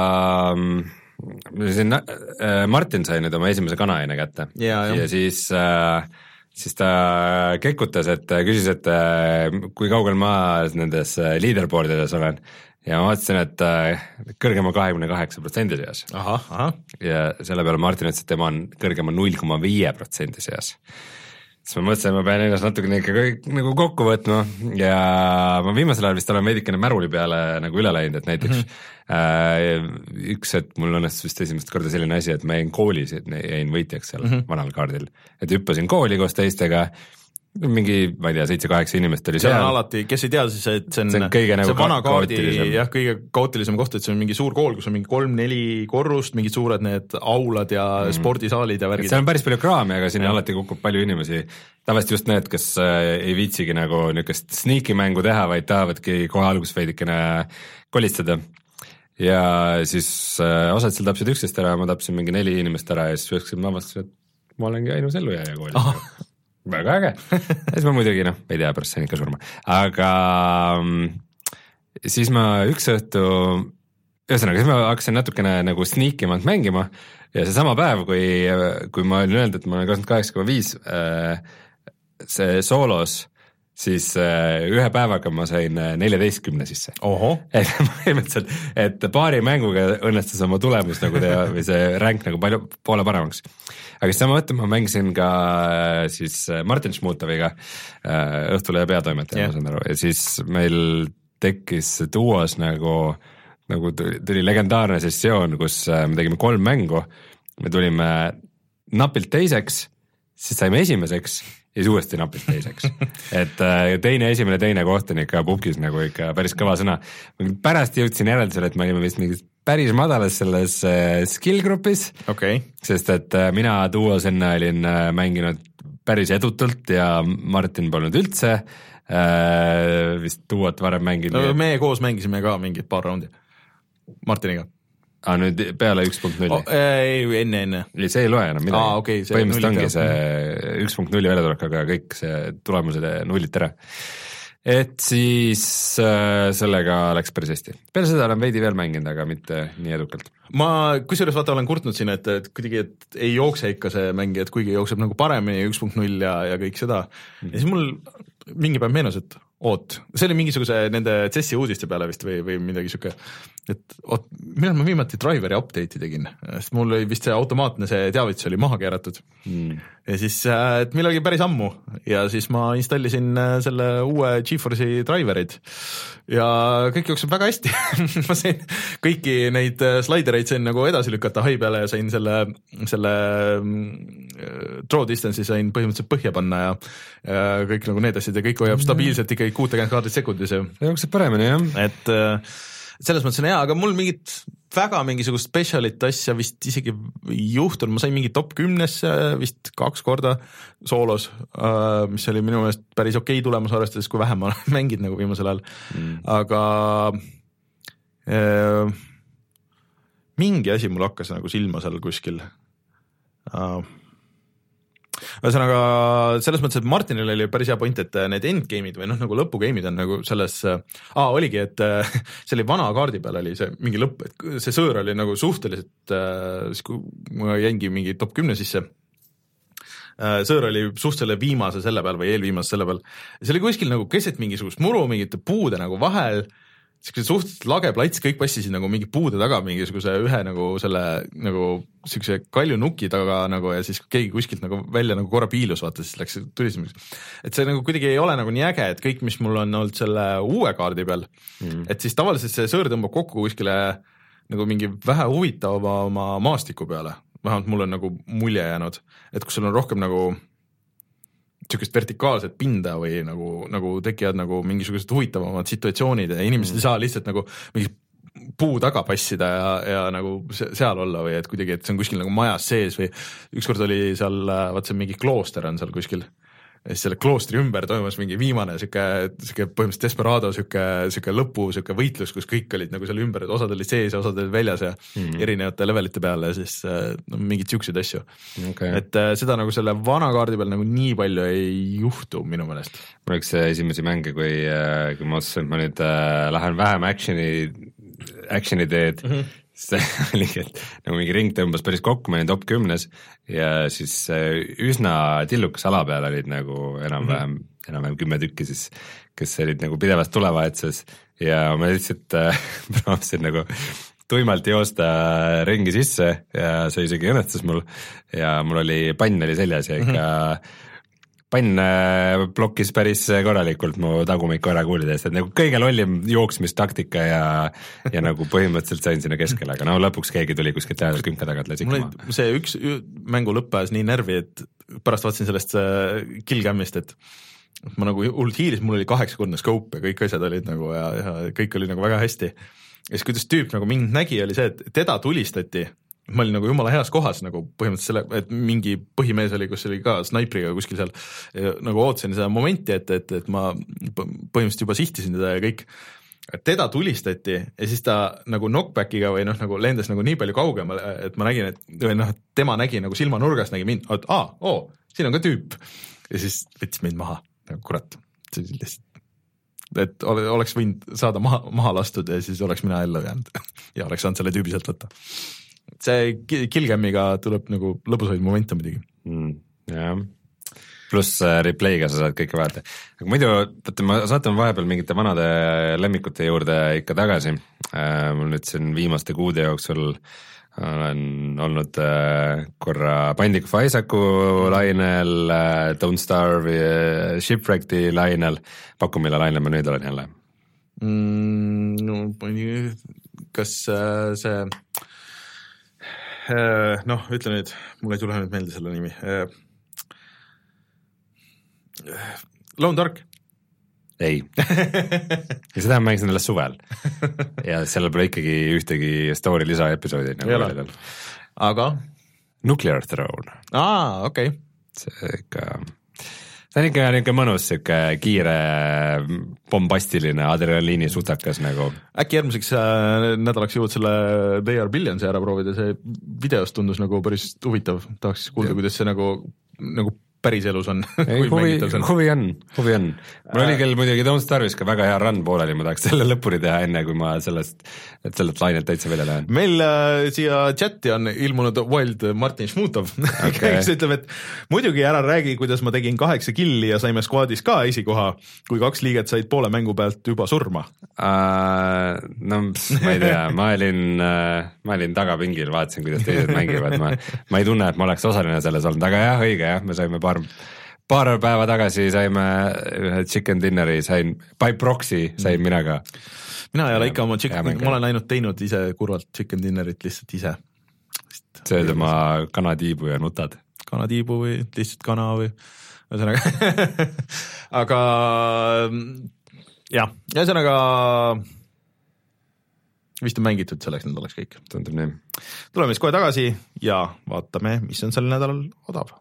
siin Martin sai nüüd oma esimese kanaaine kätte ja, ja. ja siis siis ta kekutas, et küsis, et kui kaugel ma nendes leaderboardides olen ja ma vaatasin, et kõrgema kahekümne kaheksa protsendi seas. Aha, aha. Ja selle peale Martin ütles, et tema on kõrgema null koma viis protsendi seas. Siis ma mõtlesin, et ma pean ennast natukene ikka kõik nagu kokku võtma ja ma viimasel ajal vist olen veidikene märuli peale nagu üle läinud, et näiteks mm-hmm. äh, üks, et mul õnnestus vist esimest korda selline asi, et ma jäin koolis, et jäin võitjaks seal mm-hmm. vanal kaardil. Et hüppasin kooli koos teistega, mingi, ma ei tea, seitse-kaheksa inimest oli seal. seal on alati, kes ei tea, siis et see on, see on kõige nagu see vana kaardi, jah, kõige kaootilisem koht, et see on mingi suur kool, kus on mingi kolm-neli korrust, mingid suured need aulad ja mm. spordisaalid ja värgid. seal on päris palju kraami, aga siin alati kukub palju inimesi. Tavaliselt just need, kes ei viitsigi nagu niisugust sneaky mängu teha, vaid tahavadki kohe alguses veidikene kolistada. Ja siis osad seal tapsid üksteist ära, ma tapsin mingi neli inimest ära ja siis üheksin ma avastasin, et ma olengi ainus elujääja koolis. Väga äge. Ja siis ma muidugi, noh, ei tea, pärast sain ikka surma. Aga siis ma üks õhtu, ühesõnaga, siis ma hakkasin natukene nagu sneakimalt mängima ja see sama päev, kui, kui ma olin öeldud, et ma olen kakskümmend kaheksa koma viis see soolos, siis ühe päevaga ma sain neljateistkümne sisse. Oho. Et põhimõtteliselt, et paari mänguga õnnestus oma tulemus nagu teha või see rank nagu palju poole paremaks. Aga siis sama õhtu ma mängisin ka siis Martin Šmutoviga Õhtulehe peatoimetaja, yeah. ma saan aru, ja siis meil tekkis duos nagu, nagu tuli, tuli legendaarne sessioon, kus me tegime kolm mängu, me tulime napilt teiseks, siis saime esimeseks ja siis uuesti napilt teiseks. Et teine, esimene, teine koht on ikka pubkis nagu ikka päris kõva sõna. Pärast jõudsin järeldusele, et me olime vist mingis päris madalas selles skill grupis, okay. Sest et mina duos enne olin mänginud päris edutult ja Martin polnud üldse vist duot varem mänginud. No, me koos mängisime ka mingid paar raundi Martiniga. Ah, nüüd peale üks punkt null? Oh, ei, enne, enne. See ei loe enam midagi. Ah, okay, põhimõtteliselt ongi see üks punkt null väljatulek, aga kõik see tulemused nullid ära. et siis äh, sellega läks päris hästi. Peale seda olen veidi veel mänginud, aga mitte nii edukalt. Ma kusjuures vaata olen kurtnud siin, et, et kuidagi et ei jookse ikka see mängi, et kuigi jookseb nagu paremini üks punkt null ja, ja kõik seda mm. ja siis mul mingi päev meenus, et oot, see oli mingisuguse nende Cessi uudiste peale vist või, või midagi siuke, et oot, millal ma viimati driveri update'i tegin, sest mul oli vist see automaatne see teavitus oli maha keeratud mm. ja siis, et millalgi päris ammu ja siis ma installisin selle uue GeForce'i driverid ja kõik jookseb väga hästi ma sain kõiki neid slaidereid sain nagu edasi lükata hai peale ja sain selle, selle draw distance'i sain põhimõtteliselt põhja panna ja, ja kõik nagu need asjad ja kõik hoiab stabiilselt ikka kuutekümmet kaardit sekundis ja jookseb paremini, jah. Et selles mõttes on hea, aga mul mingit väga mingisugust specialit asja vist isegi ei juhtunud, ma sain mingi top kümnesse vist kaks korda soolos, mis oli minu meelest päris okei tulemus, arvestades kui vähem ma olen mänginud nagu viimasel ajal mm., aga äh, mingi asi mul hakkas nagu silma seal kuskil äh, ühesõnaga selles mõttes, et Martinil oli päris hea point, et need endgame'id või noh, nagu lõpugame'id on nagu selles aa, oligi, et see oli vana kaardi peal oli see mingi lõpp, et see sõõr oli nagu suhteliselt, siis kui ma jäingi mingi top kümne sisse, sõõr oli suht selle viimase selle peal või eelviimase selle peal, see oli kuskil nagu keset mingisugust muru, mingite puude nagu vahel, siukse suhteliselt lage plats, kõik passisid nagu mingi puude taga mingisuguse ühe nagu selle nagu siukse kalju nuki taga nagu ja siis keegi kuskilt nagu välja nagu korra piilus, vaata, siis läks tulisemiks. Et see nagu kuidagi ei ole nagu nii äge, et kõik, mis mul on olnud selle uue kaardi peal, mm. et siis tavaliselt see sõõr tõmbab kokku kuskile nagu mingi vähe huvitavama maastiku peale, vähemalt mul on nagu mulje jäänud, et kus sul on rohkem nagu siukest vertikaalset pinda või nagu, nagu tekivad nagu mingisugused huvitavamad situatsioonid ja inimesed mm. ei saa lihtsalt nagu mingi puu taga passida ja, ja nagu seal olla või et kuidagi, et see on kuskil nagu majas sees või ükskord oli seal, vaat see mingi klooster on seal kuskil ja siis selle kloostri ümber toimus mingi viimane siuke, siuke põhimõtteliselt desperado siuke, siuke lõpu, siuke võitlus, kus kõik olid nagu seal ümber, et osad olid sees ja osad olid väljas ja mm. erinevate levelite peale ja siis no, mingid siukseid asju okay.. et äh, seda nagu selle vana kaardi peal nagu nii palju ei juhtu minu meelest. mul üks esimesi mänge, kui, kui ma otsusin, et ma nüüd äh, lähen vähem action'i, action'i teed mm, -hmm. see oligi, et nagu mingi ring tõmbas päris kokku, ma olin top kümnes ja siis üsna tillukas ala peal olid nagu enam-vähem mm -hmm. enam-vähem kümme tükki siis, kes olid nagu pidevas tulevahetses ja ma lihtsalt äh, proovisin nagu tuimalt joosta ringi sisse ja see isegi õnnestus mul ja mul oli pann oli seljas ja ikka mm -hmm. pann blokkis päris korralikult mu tagumikku ära kuulidest, et nagu kõige lollim jooksmistaktika ja, ja nagu põhimõtteliselt sain sinna keskele, aga no lõpuks keegi tuli kuskilt tähendus künka tagant läks ikka maha. See üks mängu lõppes nii närvi, et pärast vaatasin sellest killcam'ist, et ma nagu hullult hiilis, mul oli kaheksakordne scope ja kõik asjad olid nagu ja, ja kõik oli nagu väga hästi. Ja siis kuidas tüüp nagu mind nägi, oli see, et teda tulistati, ma olin nagu jumala heas kohas nagu põhimõtteliselt selle, et mingi põhimees oli, kus oli ka snaipriga kuskil seal nagu ootasin seda momenti, et, et, et ma põhimõtteliselt juba sihtisin teda ja kõik, teda tulistati ja siis ta nagu knockbackiga või noh, nagu lendas nagu nii palju kaugemal, et ma nägin, et või noh, tema nägi nagu silmanurgast nägi mind, et aa, oo, siin on ka tüüp ja siis võttis mind maha, nagu kurat, et oleks võinud saada maha, maha lastud ja siis oleks mina ellu jäänud ja oleks saanud selle tüübi sealt võtta. See killcam'iga tuleb nagu lõbushoid momentum midagi mm,. jah, pluss replay'ga sa saad kõike vaadata. aga muidu, vaata ma saatan vahepeal mingite vanade lemmikute juurde ikka tagasi. Mul nüüd siin viimaste kuude jooksul olen olnud korra Binding of Isaacu lainel, Don't Starve, Shipwreckedi lainel. Paku, mille lainel ma nüüd olen jälle mm,? No kas see noh, ütle nüüd, mul ei tule nüüd meelde selle nimi. Lone Dark? Ei. ja seda ma mängisin alles suvel. ja seal pole ikkagi ühtegi story lisa episoodi. Nagu aga? Nuclear Throne. Aa, okei okay.. see ikka... see on ikka niisugune mõnus, siuke kiire, bombastiline adrenaliini sutakas nagu. Äkki järgmiseks äh, nädalaks jõuad selle They Are Billions'i ära proovida, see videost tundus nagu päris huvitav, tahaks kuulda, kuidas see nagu, nagu päriselus on. Ei, huvi, huvi on, huvi on. Mul äh, oli küll muidugi Don't Starve'is ka väga hea run pooleli, ma tahaks selle lõpuni teha enne, kui ma sellest, et sellelt lainelt täitsa välja lähen. Meil äh, siia chati on ilmunud Wild Martin Šmutov, okay. kes ütleb, et muidugi ära räägi, kuidas ma tegin kaheksa killi ja saime squadis ka esikoha, kui kaks liiget said poole mängu pealt juba surma. Uh, no ma ei tea, ma olin, uh, ma olin tagapingil, vaatasin, kuidas teised mängivad, ma, ma ei tunne, et ma oleks osaline selles olnud, aga jah, õige jah, me saime paar, paar päeva tagasi saime ühe chicken dinneri, sain, by proxy sain mina ka. Mina ei ole ikka oma chicken, ma olen ainult teinud ise kurvalt chicken dinnerit lihtsalt ise. See on oma kanatiibu ja nutad. Kanatiibu või lihtsalt kana või ühesõnaga aga jah, ühesõnaga vist on mängitud selleks nädalaks kõik. Tundub nii. Tuleme siis kohe tagasi ja vaatame, mis on sel nädalal odav.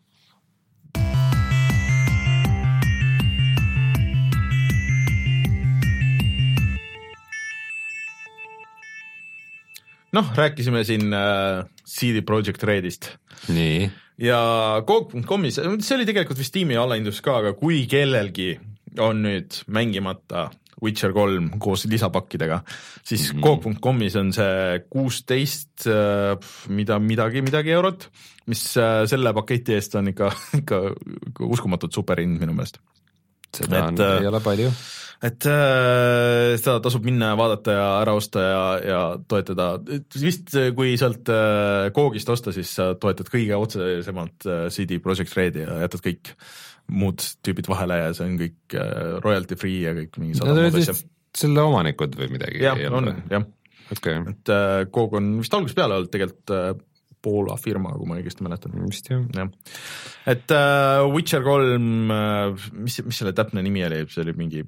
Noh, rääkisime siin äh, C D Projekt Redist. Nii. Ja Coop punkt comis, see oli tegelikult vist tiimi alaindus ka, aga kui kellelgi on nüüd mängimata Witcher kolm koos lisapakkidega, siis mm-hmm. Coop punkt comis on see kuusteist äh, mida, midagi, midagi eurot, mis äh, selle paketi eest on ikka, ikka uskumatult superhind minu meelest. Seda on, ei ole palju. Et äh, seda tasub minna ja vaadata ja ära osta ja, ja toetada. Vist kui sealt äh, koogist osta, siis sa toetad kõige otsesemalt äh, C D Projekt Redi ja jätad kõik muud tüübid vahele ja see on kõik äh, royalty free ja kõik mingi sada muud asja. Selle omanikud või midagi? Jah, on, jah. Okay. Et äh, koog on vist algusest peale olnud tegelikult äh, Poola firma, kui ma õigesti mäletan. Vist jah. Ja. Et äh, Witcher kolm, äh, mis, mis selle täpne nimi oli, see oli mingi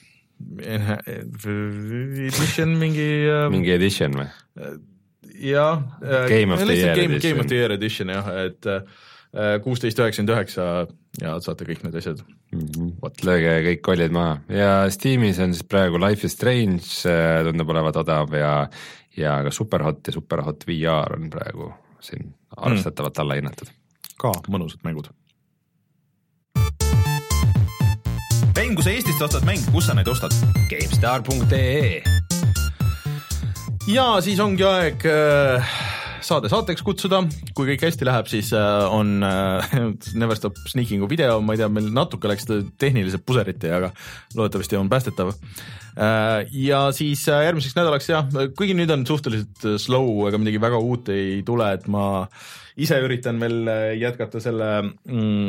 edition mingi äh, mingi edition või? Jah, Game of the Year Game, edition. Game of the Year edition jah, et kuusteist üheksakümmend üheksa ja saate kõik need asjad. Mm-hmm. Lööge kõik kollid maha ja Steamis on siis praegu Life is Strange, tundub olevat odav ja, ja ka Superhot ja Superhot V R on praegu siin arvestatavalt alla hinnatud. Ka mõnusad mängud. Vein, kui sa Eestist ostad mäng, kus sa neid ostad? GameStar punkt ee Ja siis ongi aeg äh, saade saateks kutsuda, kui kõik hästi läheb, siis äh, on äh, Never Stop Sneakingu video, ma ei tea, meil natuke läks tehniliselt puseriti, aga loodetavasti on päästetav. Äh, ja siis äh, järgmiseks nädalaks jah, kuigi nüüd on suhteliselt slow, aga midagi väga uut ei tule, et ma ise üritan veel jätkata selle mm,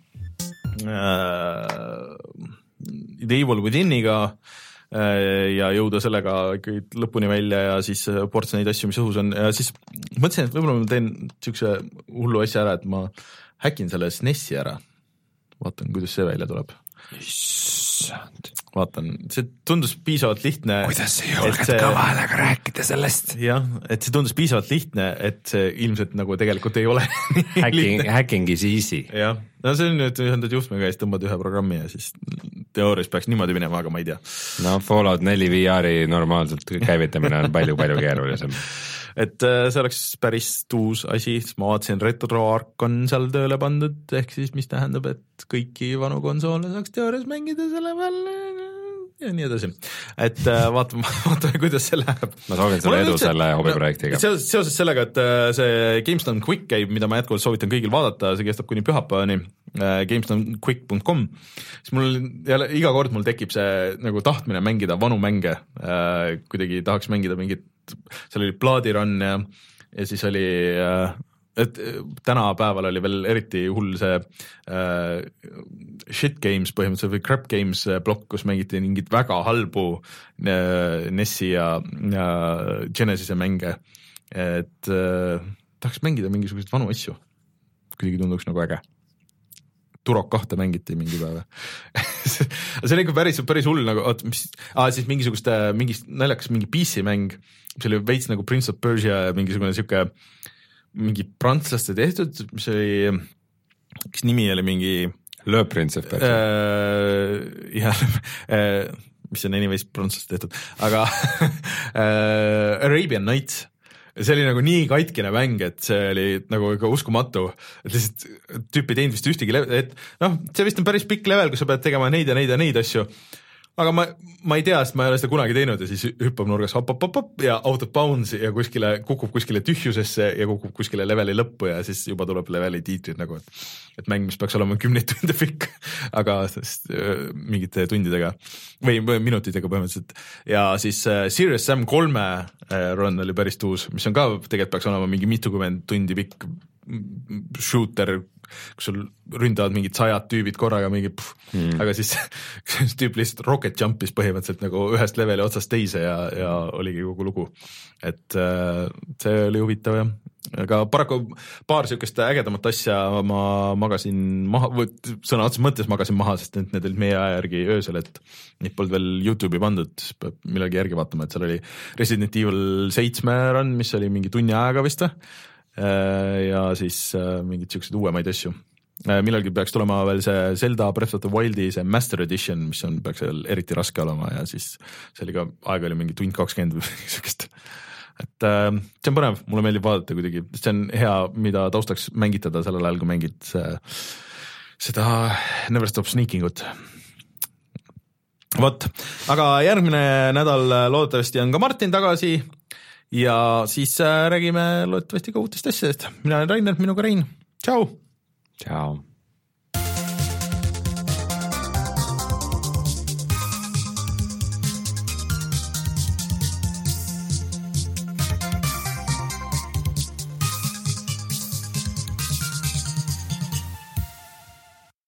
uh, The Evil Withiniga uh, ja jõuda sellega lõpuni välja ja siis ports neid asju, mis õhus on ja siis mõtlesin, et võib-olla ma teen niisuguse hullu asja ära, et ma häkin selle S N E S-i ära, vaatan, kuidas see välja tuleb. Issand. Vaatan, see tundus piisavalt lihtne. Kuidas ei julged see... ka vahelaga rääkida sellest? Jah, et see tundus piisavalt lihtne, et see ilmselt nagu tegelikult ei ole hacking, hacking is easy. Jah, no see on nüüd ühendad juhtmega eest tõmbad ühe programmi ja siis teoorias peaks niimoodi minema, aga ma ei tea. No Fallout neli V R-i normaalselt käivitamine on palju-palju keerulisem. Et see oleks päris tuus asi, siis ma vaatasin RetroArch on seal tööle pandud, ehk siis mis tähendab, et kõiki vanu konsoole saaks teoorias mängida selle peal ja nii edasi. Et vaatame, vaatame, kuidas see läheb. Ma soovin sulle edu see, selle hobiprojektiga. Seoses, seoses sellega, et see GameStone Quick käib, mida ma jätkuvalt soovitan kõigil vaadata, see kestab kuni pühapäevani, GameStone Quick punkt com, siis mul jälle iga kord mul tekib see nagu tahtmine mängida vanu mänge, kuidagi tahaks mängida mingit, seal oli Bloodiron ja, ja siis oli et tänapäeval oli veel eriti hull see uh, shit games põhimõtteliselt või crap games blokk, kus mängiti mingit väga halbu uh, N E S-i ja, ja Genesise mänge, et uh, tahaks mängida mingisuguseid vanu asju, kuidagi tunduks nagu äge. Turok kahte mängiti mingi päeva see oli ikka päris, päris hull nagu, oot, mis, ah, siis mingisugust, mingist naljakas mingi P C mäng, mis oli veits nagu Prince of Persia ja mingisugune siuke mingi prantslaste tehtud, mis oli, kes nimi oli mingi Le Prince of Persia äh, jah äh, mis on anyways prantslaste tehtud, aga äh, Arabian Nights see oli nagu nii katkine mäng, et see oli nagu ikka uskumatu, et lihtsalt tüüp ei teinud vist ühtegi level, et noh, see vist on päris pikk level, kus sa pead tegema neid ja neid ja neid asju, aga ma, ma ei tea, sest ma ei ole seda kunagi teinud ja siis hüppab nurgas hop, hop, hop, hop ja out of bounds ja kuskile, kukub kuskile tühjusesse ja kukub kuskile leveli lõppu ja siis juba tuleb leveli tiitrid nagu, et, et mäng, mis peaks olema kümneid tunde pikk, aga sest, mingite tundidega või minutitega põhimõtteliselt. Ja siis uh, Serious Sam kolme uh, run oli päris tuus, mis on ka tegelikult peaks olema mingi mitukümmend tundi pikk shooter, kus sul ründavad mingid sajad tüübid korraga mingi pff, hmm. aga siis see tüüp lihtsalt rocket jumpis põhimõtteliselt nagu ühest leveli otsast teise ja, ja oligi kogu lugu. Et äh, see oli huvitav jah, aga paraku paar sükest ägedamat asja ma magasin maha, sõna otseses mõttes magasin maha, sest need, need olid meie aja järgi öösel, et neid polnud veel YouTube'i pandud, siis peab millalgi järgi vaatama, et seal oli Resident Evil seitsme run, mis oli mingi tunni aega vist ja siis mingid siuksed uuemaid asju. Millalgi peaks tulema veel see Zelda Breath of the Wildi see Master Edition, mis on, peaks eriti raske olema ja siis see oli ka, aega oli mingi tund kakskümmend või siukest. Et see on põnev, mulle meeldib vaadata kuidagi, see on hea, mida taustaks mängitada sellel ajal, kui mängid see, seda Never Stop Sneaking ut. Vot, aga järgmine nädal loodetavasti on ka Martin tagasi ja siis räägime loodetavasti ka uutest asjadest. Mina olen Rainer, minuga Rein. Tšau! Tšau!